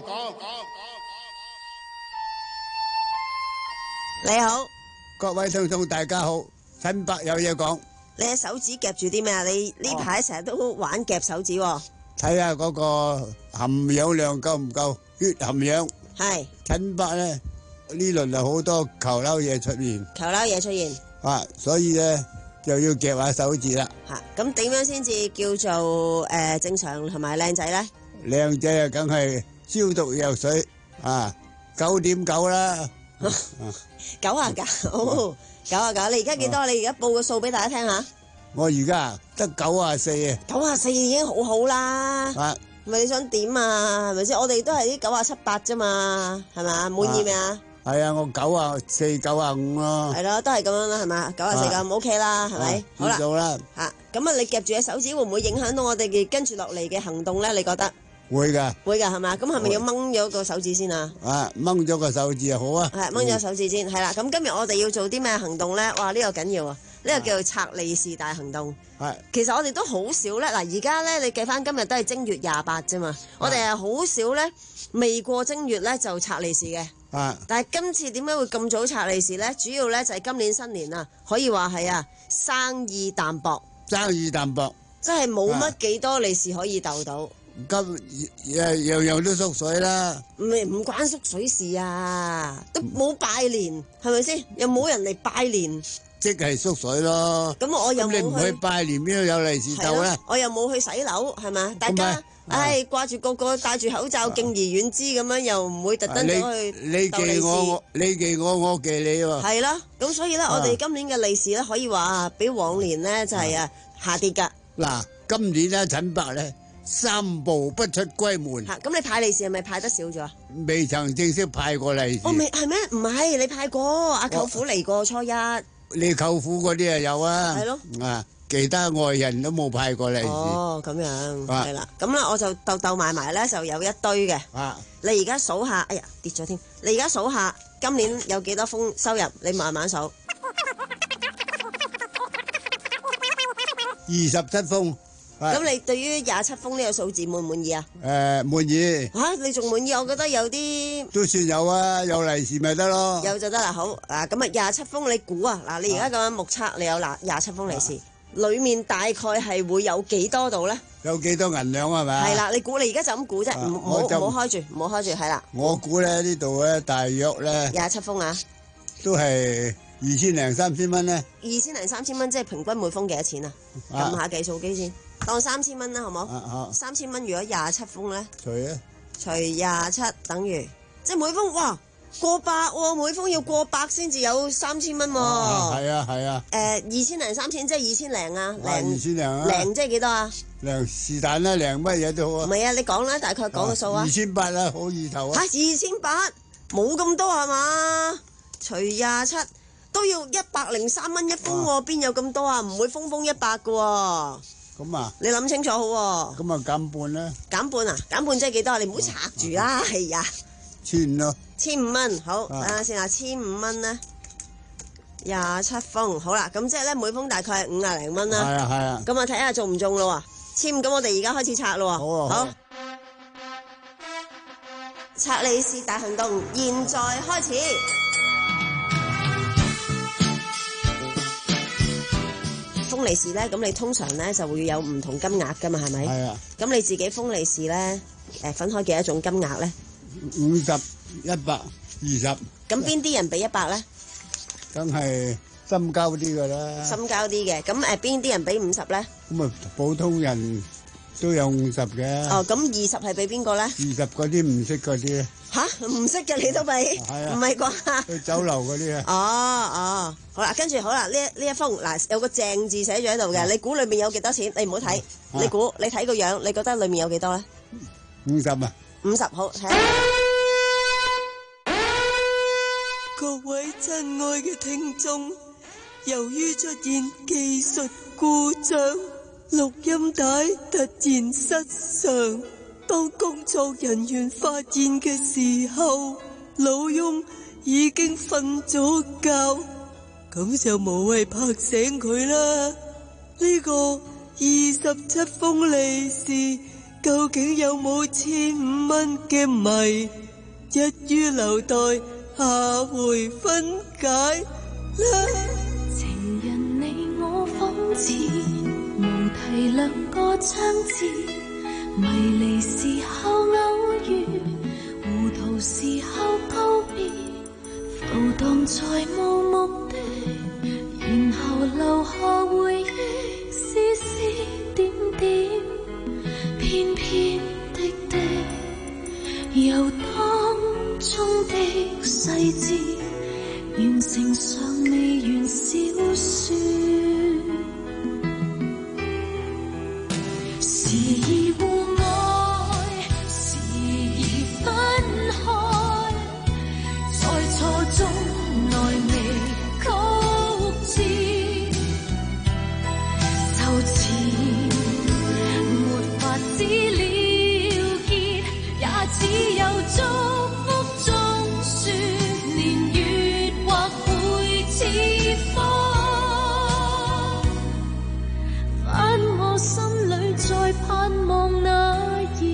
你好， 各位聽眾大家好。陳伯有嘢講， 你嘅手指夾住啲咩啊？你呢排成日都玩夾手指喎。 睇下嗰個含氧量夠唔夠，血含氧。 係。 陳伯咧呢輪就好多球瘤嘢出現。 球瘤嘢出現。 啊，所以咧就要夾下手指啦。 吓，咁點樣先至叫做誒正常同埋靚仔咧？ 靚仔啊，梗係消毒藥水啊，九點九啦。 九啊九。九啊九，你而家幾多？啊、你而家報個數俾大家聽下。 我而家得九啊四啊。 九啊四已經好好啦。啊，咪你想點啊？係咪先？我哋都係啲九啊七八啫嘛，係咪？滿意未啊？ 係啊，我九啊四、九啊五咯。 係咯，都係咁樣啦，係咪？九啊四咁 OK 啦，係咪？好啦。 做啦。 吓，咁啊，你夾住隻手指會唔會影響到我哋嘅跟住落嚟嘅行動咧？你覺得？ 會噶， 會噶係嘛？咁係咪要掹咗個手指先啊？ 啊，掹咗個手指啊，好啊。 係掹咗手指先，係啦。咁今日我哋要做啲咩行動咧？哇，呢個緊要啊！呢個叫做拆利是大行動。 係。其實我哋都好少咧。嗱，而家咧你計翻今日都係正月廿八啫嘛。我哋係好少咧，未過正月咧就拆利是嘅。 啊。 但係今次點解會咁早拆利是咧？主要咧就係今年新年啊，可以話係啊生意淡薄。 生意淡薄。 真係冇乜幾多利是可以鬥到。 今樣樣樣都縮水啦， 唔係唔關縮水事啊，都冇拜年，係咪先？又冇人嚟拜年， 即係縮水咯。 咁我又冇去， 你唔去拜年邊度有利是鬥咧？ 我又冇去洗樓，係咪？大家唉掛住個個戴住口罩，敬而遠之咁樣，又唔會特登走去你忌我，你忌我，我忌你喎。 係啦，咁所以咧，我哋今年嘅利是咧，可以話啊，比往年咧就係啊下跌噶。 嗱，今年咧陳伯咧。三步不出閨門。 吓，咁你派利是係咪派得少咗？ 未曾正式派過利是。 哦，未係咩？唔係，你派過，阿舅父嚟過初一。 你舅父嗰啲啊有啊。 係咯。 啊，其他外人都冇派過利是。 哦，咁樣係啦。咁咧我就鬥鬥埋埋咧，就有一堆嘅。 啊。 你而家數下，哎呀跌咗添。你而家數下，今年有幾多封收入？你慢慢數。 二十七封。 咁你對於廿七封呢個數字滿唔滿意啊？ 誒、呃，滿意。 吓、啊，你仲滿意？我覺得有啲都算有啊，有利是咪得咯。 有就得啦，好嗱，咁啊廿七封你估啊？嗱，你而家咁樣目測，你有嗱廿七封利是，啊、裏面大概係會有幾多度咧？ 有幾多銀兩係咪？ 係啦，你估你而家就咁估啫，唔好唔好開住，唔好開住，係啦。 我估咧呢度咧大約咧廿七封啊， 都係二千零三千蚊咧。 二千零三千蚊，即係平均每封幾多錢啊？撳下計數機先。當三千蚊啦，好冇？啊、三千蚊如果廿七封咧， 除啊， 除廿七等於即係每封哇過百喎、哦，每封要過百先至有三千蚊喎。 係啊係啊。 誒二千零三千即係二千零啊，零二千零啊。 零即係幾多啊？ 零是但啦，零乜嘢都好啊。 唔係啊，你講啦，大概講個數啊。 二千八啦，好意頭啊。 嚇，二千八冇咁多係嘛？除廿七都要一百零三蚊一封喎，邊有咁多啊？唔會封封一百嘅喎。 咁啊？ 你諗清楚好喎。 咁啊減半啦。減半啊？減半即係幾多啊？你唔好拆住啦，係呀。 千咯。 千五蚊，好，等下先啊，千五蚊咧，廿七封，好啦，咁即係咧每封大概係五廿零蚊啦。 係啊係啊。 咁啊睇下中唔中咯喎，千五，咁我哋而家開始拆咯喎。 好啊。 好。拆利是大行動，現在開始。封利是咧，咁你通常咧就會有唔同金額噶嘛，係咪？ 係啊。 咁你自己封利是咧，誒分開幾多種金額咧？ 五十、一百、二十。咁邊啲人俾一百咧？ 梗係深交啲噶啦。 深交啲嘅，咁誒邊啲人俾五十咧？ 咁啊，普通人都有五十嘅。 哦，咁二十係俾邊個咧？ 二十嗰啲唔識嗰啲。 吓，唔識嘅你都俾？ 係啊。 唔係啩？ 去酒樓嗰啲啊。 哦哦，好啦，跟住好啦，呢呢一封嗱有個鄭字寫咗喺度嘅，你估裏面有幾多錢？你唔好睇，你估你睇個樣，你覺得裏面有幾多咧？ 五十啊。 五十好。 各位親愛嘅聽眾，由於出現技術故障，錄音帶突然失常，當工作人員發現嘅時候，老翁已經瞓咗覺，咁就無謂拍醒佢啦。呢個二十七封利是究竟有冇千五蚊嘅謎，一於留待下回分解啦。 情人你我仿似無題兩個章節，迷離時候偶遇，糊塗時候告別，浮蕩在無目的，然後留下回憶，絲絲點點，偏偏的的，由當中的細節，完成尚未完小說。時而互愛，時而分開，在錯中愛未曲折，就似沒法子了結，也只有祝福中說，年月或會似風，返我心裏再盼望那夜，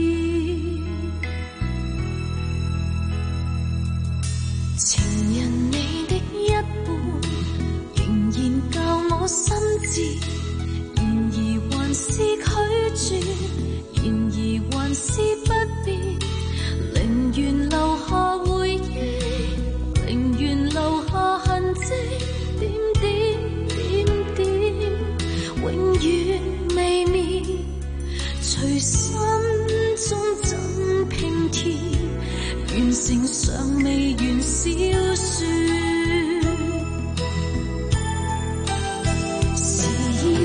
情人你的一半仍然教我心知，然而還是拒絕，然而還是不變，寧願留下回憶，寧願留下痕跡，點點點點，永遠未滅，隨心中怎拼貼，完成尚未完小說。時而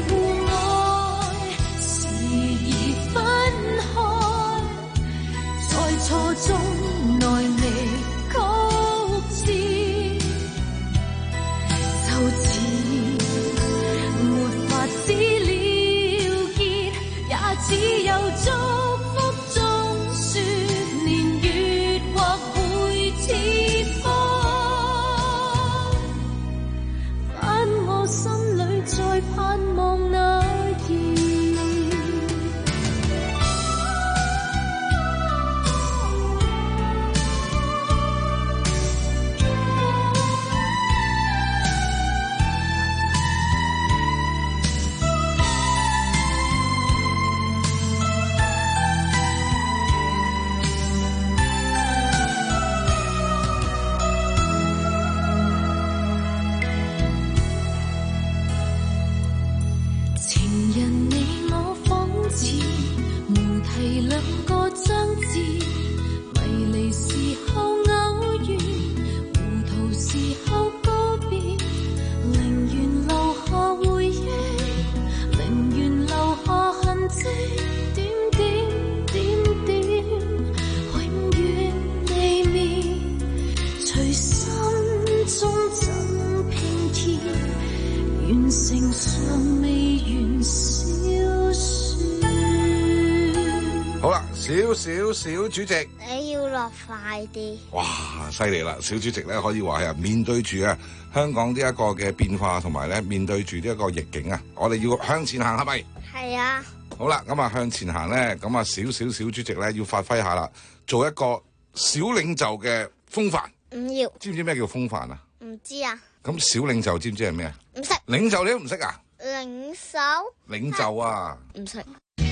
時候告別，寧願留下回憶，寧願留下痕跡，點點點點，永遠未滅，隨心中怎拼貼，完成尚未完小說。 好啦，小小小主席， 你要落快啲。 哇，犀利啦！小主席咧可以話係面對住啊香港呢一個嘅變化，同埋咧面對住呢一個逆境啊，我哋要向前行，係咪？ 係啊。 好啦，咁啊向前行咧，咁啊小小小主席咧要發揮下啦，做一個小領袖嘅風範。 唔要。 知唔知咩叫風範啊？ 唔知啊。 咁小領袖知唔知係咩啊？ 唔識。 領袖你都唔識啊？ 領袖。 領袖啊。 唔識。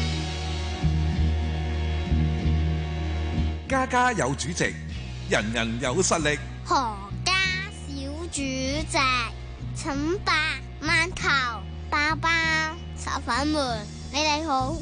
家家有主席，人人有實力。 何家小主席，請白饅頭包包炒粉們，你哋好。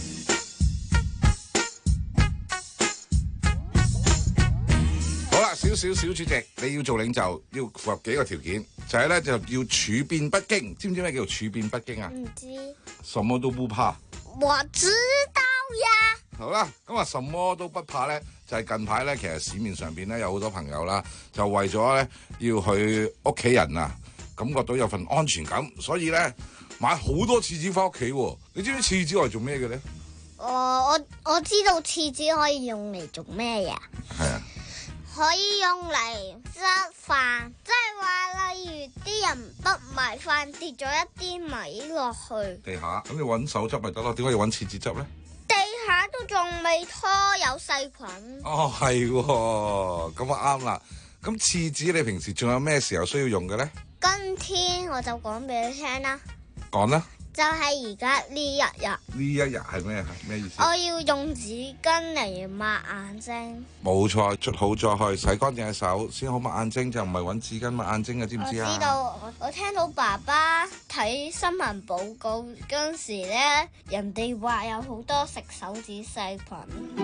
好啦，小小小主席，你要做領袖，要符合幾個條件，就係、是、咧就要處變不驚。知唔知咩叫處變不驚啊？ 唔知。 什麼都不怕。 我知道呀。 好啦，咁啊，什麼都不怕咧，就係、是、近排咧，其實市面上邊咧有好多朋友啦，就為咗咧要去屋企人啊，感覺到有份安全感，所以咧買好多廁紙翻屋企喎。你知唔知廁紙係做咩嘅咧？ 我我我知道廁紙可以用嚟做咩嘢？ 係啊， 可以用嚟執飯，即係話例如啲人執埋飯跌咗一啲米落去地下，咁你揾手執咪得咯？點解要揾廁紙執咧？ 地下都仲未拖，有細菌。 哦，係喎，咁啊啱啦。咁廁紙你平時仲有咩時候需要用嘅咧？ 今天我就講俾你聽啦。 講啦。 就係而家呢一日。 呢一日係咩？咩意思？ 我要用紙巾嚟抹眼睛。 冇錯，捽好再去洗乾淨嘅手先好抹眼睛，就唔係揾紙巾抹眼睛嘅，知唔知啊？ 我知道，我我聽到爸爸睇新聞報告嗰陣時咧，人哋話有好多食手指細菌。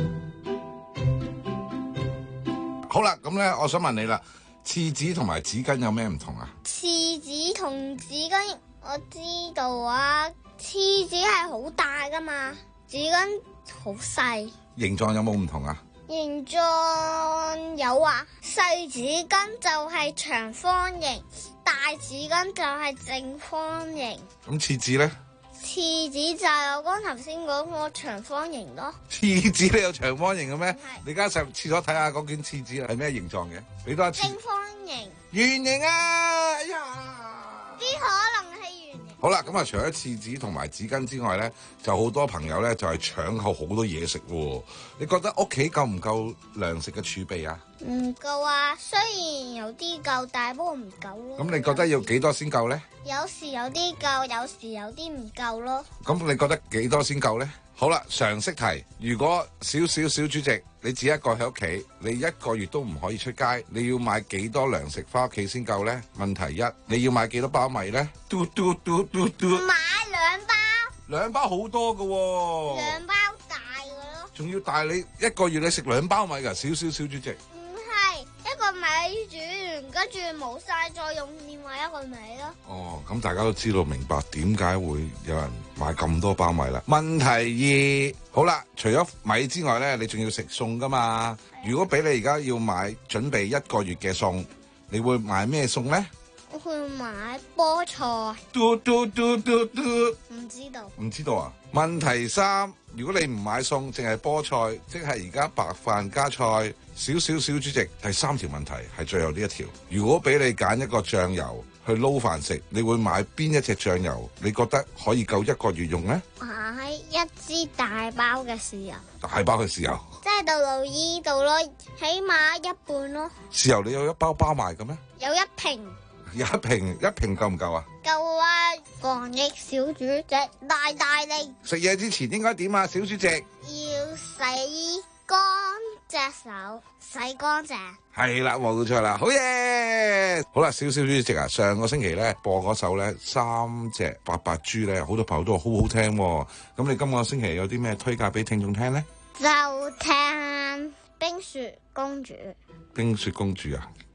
好啦，咁咧，我想問你啦，廁紙同埋紙巾有咩唔同啊？ 廁紙同紙巾。我知道啊，廁紙係好大噶嘛，紙巾好細。 形狀有冇唔同啊？ 形狀有啊，細紙巾就係長方形，大紙巾就係正方形。 咁廁紙咧？ 廁紙就係我剛頭先講個長方形咯。 廁紙你有長方形嘅咩？你而家上廁所睇下嗰卷廁紙係咩形狀嘅？俾多一次。 正方形。 圓形啊！哎呀， 啲可能係圓形。 好啦，咁啊，除咗廁紙同埋紙巾之外咧，就好多朋友咧就係搶購好多嘢食喎。你覺得屋企夠唔夠糧食嘅儲備啊？ 唔夠啊，雖然有啲夠，但係不過唔夠咯。 咁你覺得要幾多先夠咧？ 有時有啲夠，有時有啲唔夠咯。 咁你覺得幾多先夠咧？好啦，常識題，如果小小小主席你自己一個喺屋企，你一個月都唔可以出街，你要買幾多糧食翻屋企先夠咧？問題一，你要買幾多包米咧？嘟嘟嘟嘟嘟， 買兩包。 兩包好多㗎喎。 兩包大嘅咯。 仲要大，你一個月你食兩包米㗎，小小小主席。 唔係，一個米煮完，跟住冇晒，再用另外一個米咯。 哦，咁大家都知道明白點解會有人買咁多包米啦。問題二，好啦，除咗米之外咧，你仲要食餸噶嘛？如果俾你而家要買準備一個月嘅餸，你會買咩餸咧？ 我會買菠菜。 嘟嘟嘟嘟嘟。 唔知道。 唔知道啊？問題三，如果你唔買餸，淨係菠菜，即係而家白飯加菜。小小小主席，第三條問題係最後呢一條。如果俾你揀一個醬油去撈飯食，你會買邊一隻醬油？你覺得可以夠一個月用呢？ 買一支大包嘅豉油。 大包嘅豉油。 即係到到依度咯，起碼一半咯。 豉油你有一包包賣嘅咩？ 有一瓶。 有一瓶，一瓶夠唔夠啊？ 夠啊！防疫小主席大大力。 食嘢之前應該點啊？小主席要洗乾隻手，洗乾淨。 係啦，冇錯啦，好嘢！好啦，小小主席啊，上個星期咧播嗰首咧三隻八八豬咧，好多朋友都話好好聽喎。咁你今個星期有啲咩推介俾聽眾聽咧？ 就聽冰雪公主。 冰雪公主啊？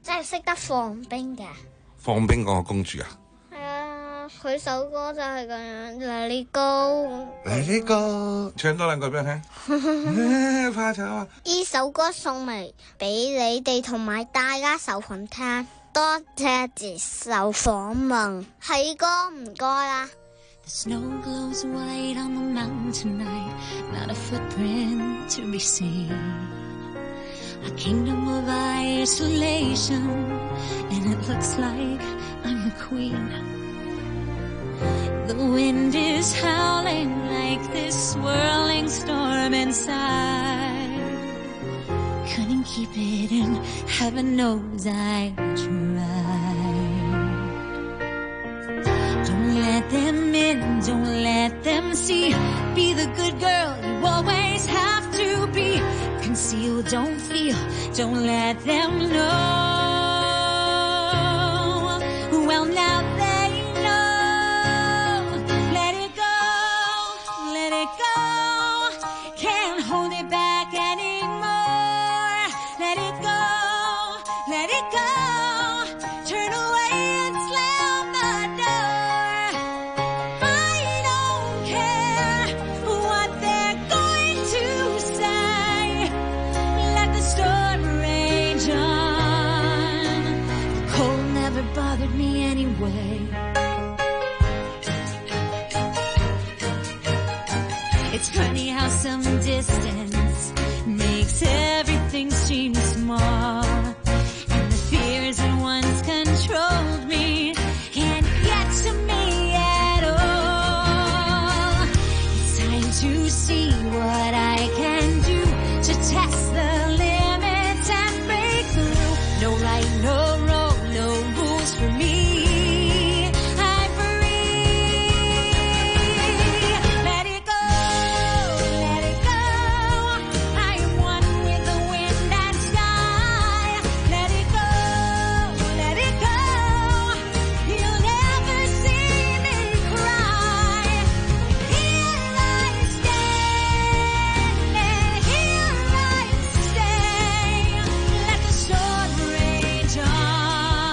真係識得放冰㗎。 放冰嗰個公主啊？ 係啊，佢首歌就係咁樣 ，Let it go，Let it go，唱多兩句俾我聽。怕醜啊！ 呢首歌送嚟俾你哋同埋大家受訪聽，多謝接受訪問，係歌唔該啦。 The snow glows white on the mountain tonight, not a footprint to be seen. A kingdom of isolation, and it looks like I'm a queen. The wind is howling like this swirling storm inside. Couldn't keep it in, heaven knows I tried. Don't let them in, don't let them see. Be the good girl you always have to be. Conceal, don't feel, don't let them know. Well, now they know. Let it go, let it go. Can't hold it back anymore. Let it go, let it go. Turn away and slam the door. I don't care what they're going to say. Let the storm rage on. The cold never bothered me anyway. It's funny how some distance makes everything seem small. And the fears that once controlled me can't get to me at all. It's time to see what I can do to test the limits and break through. No right, no wrong, no rules for me. I'm free. Let it go, let it go. I am one with the wind and sky. Let it go, let it go. You'll never see me cry. Here I stand, and here I stay. Let the storm rage on.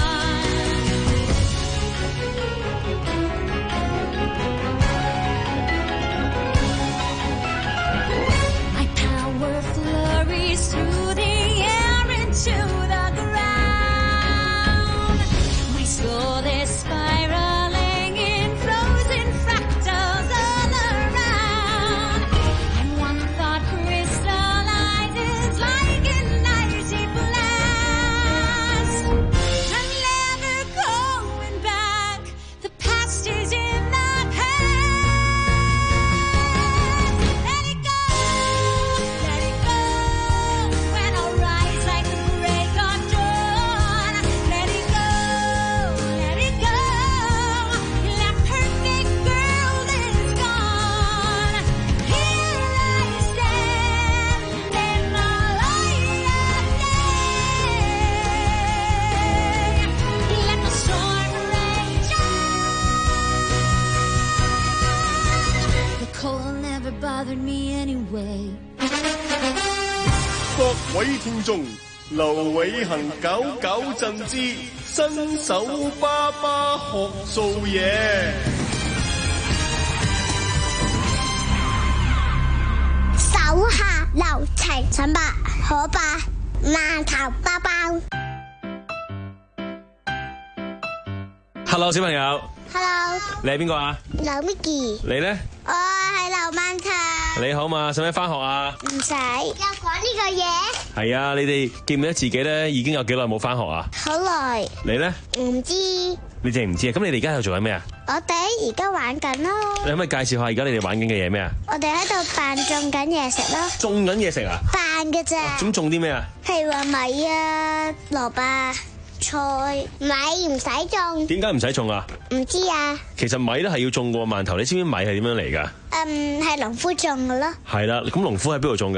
My power flurries through the air into the ground. My soul is spiraling in frozen fractals all around. And one thought crystallizes like an icy blast. I'm never going back. The past is in the past. Let it go, let it go. When I rise like the break of dawn. Let it go, let it go. That perfect girl is gone. Here I stand in the light of day. Let the storm rage on. The cold never bothered me anyway. 各位聽眾，劉偉恒搞搞震之新手爸爸學做嘢。 手下留情，陳伯可伯饅頭包包。 Hello， 小朋友， Hello， 你係邊個啊？ 劉 Micky， 你咧？ 我係劉饅頭。 你好嘛？使唔使翻學啊？ 唔使。又講呢個嘢？ 係啊，你哋記唔記得自己咧已經有幾耐冇翻學啊？ 好耐。 你咧？ 唔知。 你淨係唔知啊？咁你哋而家喺度做緊咩啊？ 我哋而家玩緊咯。 你可唔可以介紹下而家你哋玩緊嘅嘢咩啊？ 我哋喺度扮種緊嘢食咯。 種緊嘢食啊？ 扮嘅咋。 咁種啲咩啊？ 譬如話米啊、蘿蔔、菜，米唔使種。 點解唔使種啊？ 唔知啊。其實米都係要種嘅，饅頭，你知唔知米係點樣嚟㗎？ 嗯，係農夫種嘅咯。 係啦，咁農夫喺邊度種㗎？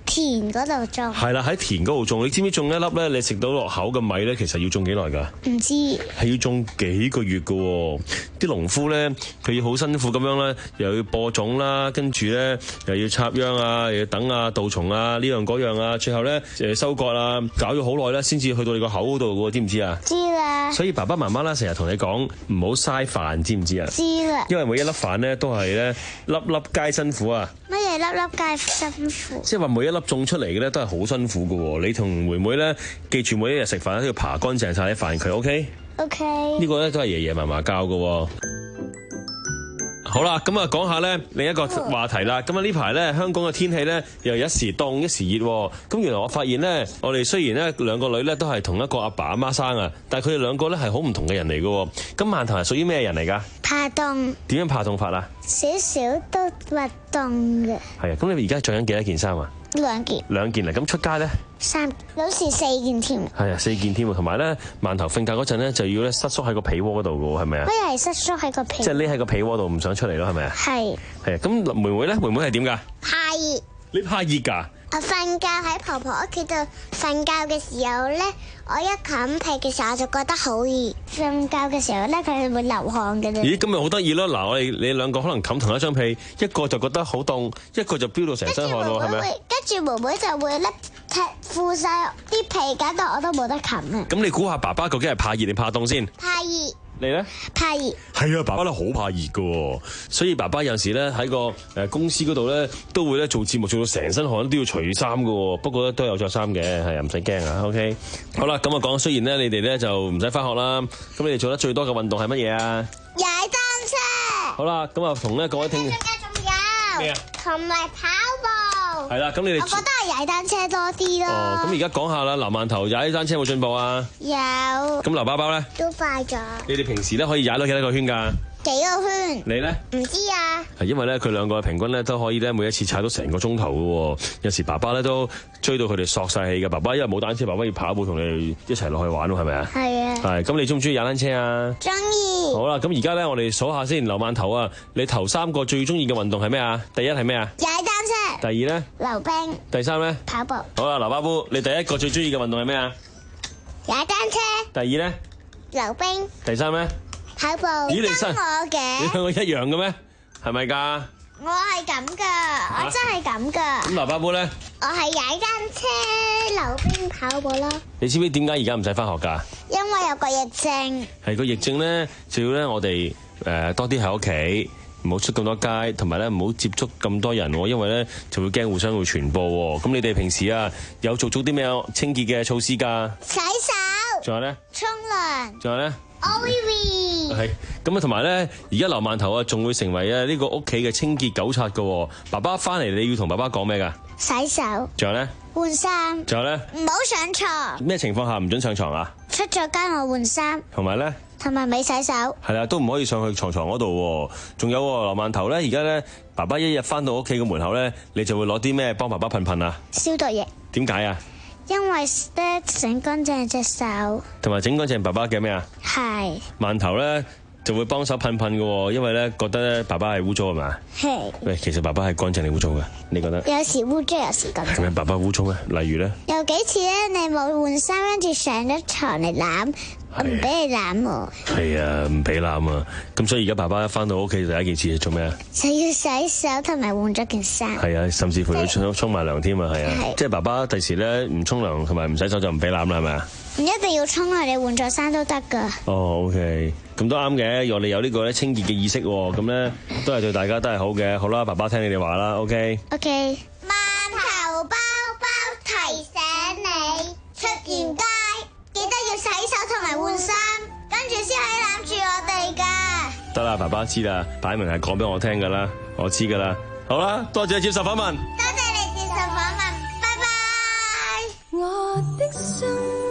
田嗰度種。 係啦，喺田嗰度種。你知唔知種一粒咧？你食到落口嘅米咧，其實要種幾耐㗎？ 唔知。 係要種幾個月㗎喎。啲農夫咧，佢要好辛苦咁樣咧，又要播種啦，跟住咧又要插秧啊，又要等啊稻蟲啊呢樣嗰樣啊，最後咧誒收割啊，搞咗好耐咧，先至去到你個口嗰度㗎喎，知唔知啊？ 知啦。 所以爸爸媽媽咧成日同你講唔好嘥飯，知唔知啊？ 知啦。因為每一粒飯咧都係咧粒粒皆辛苦啊。 乜嘢粒粒皆辛苦？ 即係話每一粒種出嚟嘅咧都係好辛苦㗎喎。你同妹妹咧記住每一日食飯都要爬乾淨晒啲飯佢 ，OK？OK。 Okay? 呢個咧都係爺爺嫲嫲教㗎喎。好啦，咁啊講下咧另一個話題啦。咁啊呢排咧香港嘅天氣咧又一時凍一時熱。咁原來我發現咧，我哋雖然咧兩個女咧都係同一個阿爸阿媽生啊，但係佢哋兩個咧係好唔同嘅人嚟嘅。咁饅頭係屬於咩人嚟㗎？ 怕凍。 點樣怕凍法啊？ 少少都會凍嘅。 係啊，咁你而家着緊幾多件衫啊？ 兩件。兩件嚟，咁出街咧？ 三，有時四件添。 係啊，四件添啊，同埋咧饅頭瞓覺嗰陣咧就要咧瑟縮喺個被窩嗰度嘅喎，係咪啊？ 乜嘢係瑟縮喺個被？即係匿喺個被窩度唔想出嚟咯，係咪啊？ 係。 係啊，咁妹妹咧，妹妹係點㗎？ 怕熱。 你怕熱㗎？ 我瞓覺喺婆婆屋企度瞓覺嘅時候咧，我一冚被嘅時候我就覺得好熱。瞓覺嘅時候咧，佢係會流汗嘅。 咦，咁咪好得意咯！嗱，我哋你兩個可能冚同一張被，一個就覺得好凍，一個就飆到成身汗喎，係咪啊？ 跟住妹妹就會咧踢褲晒啲被，搞到我都冇得冚啊！ 咁你估下爸爸究竟係怕熱定怕凍先？ 怕熱。 你咧？ 怕熱。 係啊，爸爸咧好怕熱㗎，所以爸爸有時咧喺個誒公司嗰度咧都會咧做節目做到成身汗都要除衫㗎，不過咧都有着衫嘅，係啊，唔使驚啊 ，OK。好啦，咁啊講，雖然咧你哋咧就唔使返學啦，咁你哋做得最多嘅運動係乜嘢啊？ 踩單車。 好啦，咁啊同咧各位聽眾。 仲有。咩啊？同埋跑步。 係啦，咁你哋。 我覺得係踩單車多啲咯。 哦，咁而家講下啦，劉饅頭踩單車有冇進步啊？ 有。 咁劉包包咧？ 都快咗。你哋平時咧可以踩到幾多個圈㗎？ 幾個圈？ 你咧？ 唔知啊。係因為咧佢兩個平均咧都可以咧每一次踩到成個鐘頭㗎喎。有時爸爸咧都追到佢哋索晒氣嘅。爸爸因為冇單車，爸爸要跑步同你哋一齊落去玩咯，係咪啊？係啊。係，咁你中唔中意踩單車啊？中意。好啦，咁而家咧我哋數下先，劉饅頭啊，你頭三個最中意嘅運動係咩啊？第一係咩啊？踩單車。第二咧？溜冰。第三咧？跑步。好啦，劉巴布，你第一個最中意嘅運動係咩啊？踩單車。第二咧？溜冰。第三咧？跑步。咦，你跟我嘅？你兩個一樣嘅咩？係咪㗎？我係咁㗎，我真係咁㗎。咁劉巴布咧？我係踩單車、溜冰、跑步啦。你知唔知點解而家唔使返學㗎？因為有個疫症。係個疫症咧，就要咧我哋誒多啲喺屋企。唔好出咁多街，同埋咧唔好接觸咁多人喎，因為咧就會驚互相會傳播喎。咁你哋平時啊有做足啲咩清潔嘅措施㗎？洗手。仲有咧？沖涼。仲有咧 ？O V V。係。咁啊，同埋咧，而家劉饅頭啊，仲會成為啊呢個屋企嘅清潔狗賊㗎。爸爸翻嚟，你要同爸爸講咩㗎？洗手。仲有咧？換衫。仲有咧？唔好上床。咩情況下唔准上床啊？出咗街我換衫。同埋咧？同埋未洗手，係啦，都唔可以上去床床嗰度。仲有劉饅頭咧，而家咧，爸爸一日翻到屋企嘅門口咧，你就會攞啲咩幫爸爸噴噴啊？消毒液。點解啊？因為咧整乾淨隻手，同埋整乾淨爸爸嘅咩啊？係。饅頭咧就會幫手噴噴嘅，因為咧覺得咧爸爸係污糟係嘛？係。喂，其實爸爸係乾淨定污糟嘅？你覺得？有時污糟，有時乾淨。係咪爸爸污糟咩？例如咧？有幾次咧，你冇換衫，跟住上咗床嚟攬。我唔俾你攬喎。係啊，唔俾攬啊。咁所以而家爸爸一翻到屋企第一件事做咩啊？就要洗手同埋換咗件衫。係啊，甚至乎要沖沖埋涼添啊，係啊。即係爸爸第時咧唔沖涼同埋唔洗手就唔俾攬啦，係咪啊？唔一定要沖啊，你換咗衫都得噶。哦 ，OK，咁都啱嘅。我哋有呢個咧清潔嘅意識，咁咧都係對大家都係好嘅。好啦，爸爸聽你哋話啦 ，OK。OK。饅頭包包提醒你，出完街記得要洗手同埋換衫，跟住先可以攬住我哋噶。得啦，爸爸知啦，擺明係講俾我聽噶啦，我知噶啦。好啦，多謝你接受訪問。多謝你接受訪問，拜拜。我的心，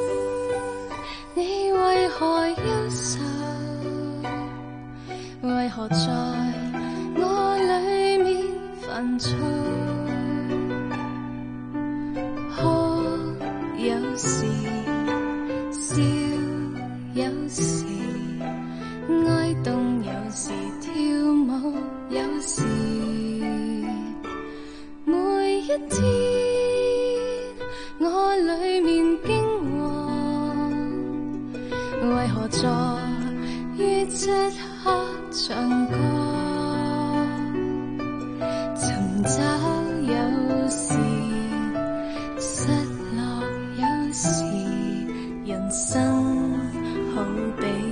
你為何憂愁？為何在我裏面煩躁？哭有時，笑有時，哀慟有時，跳舞有時，每一天為何在於漆黑唱歌？尋找有時，失落有時，人生好比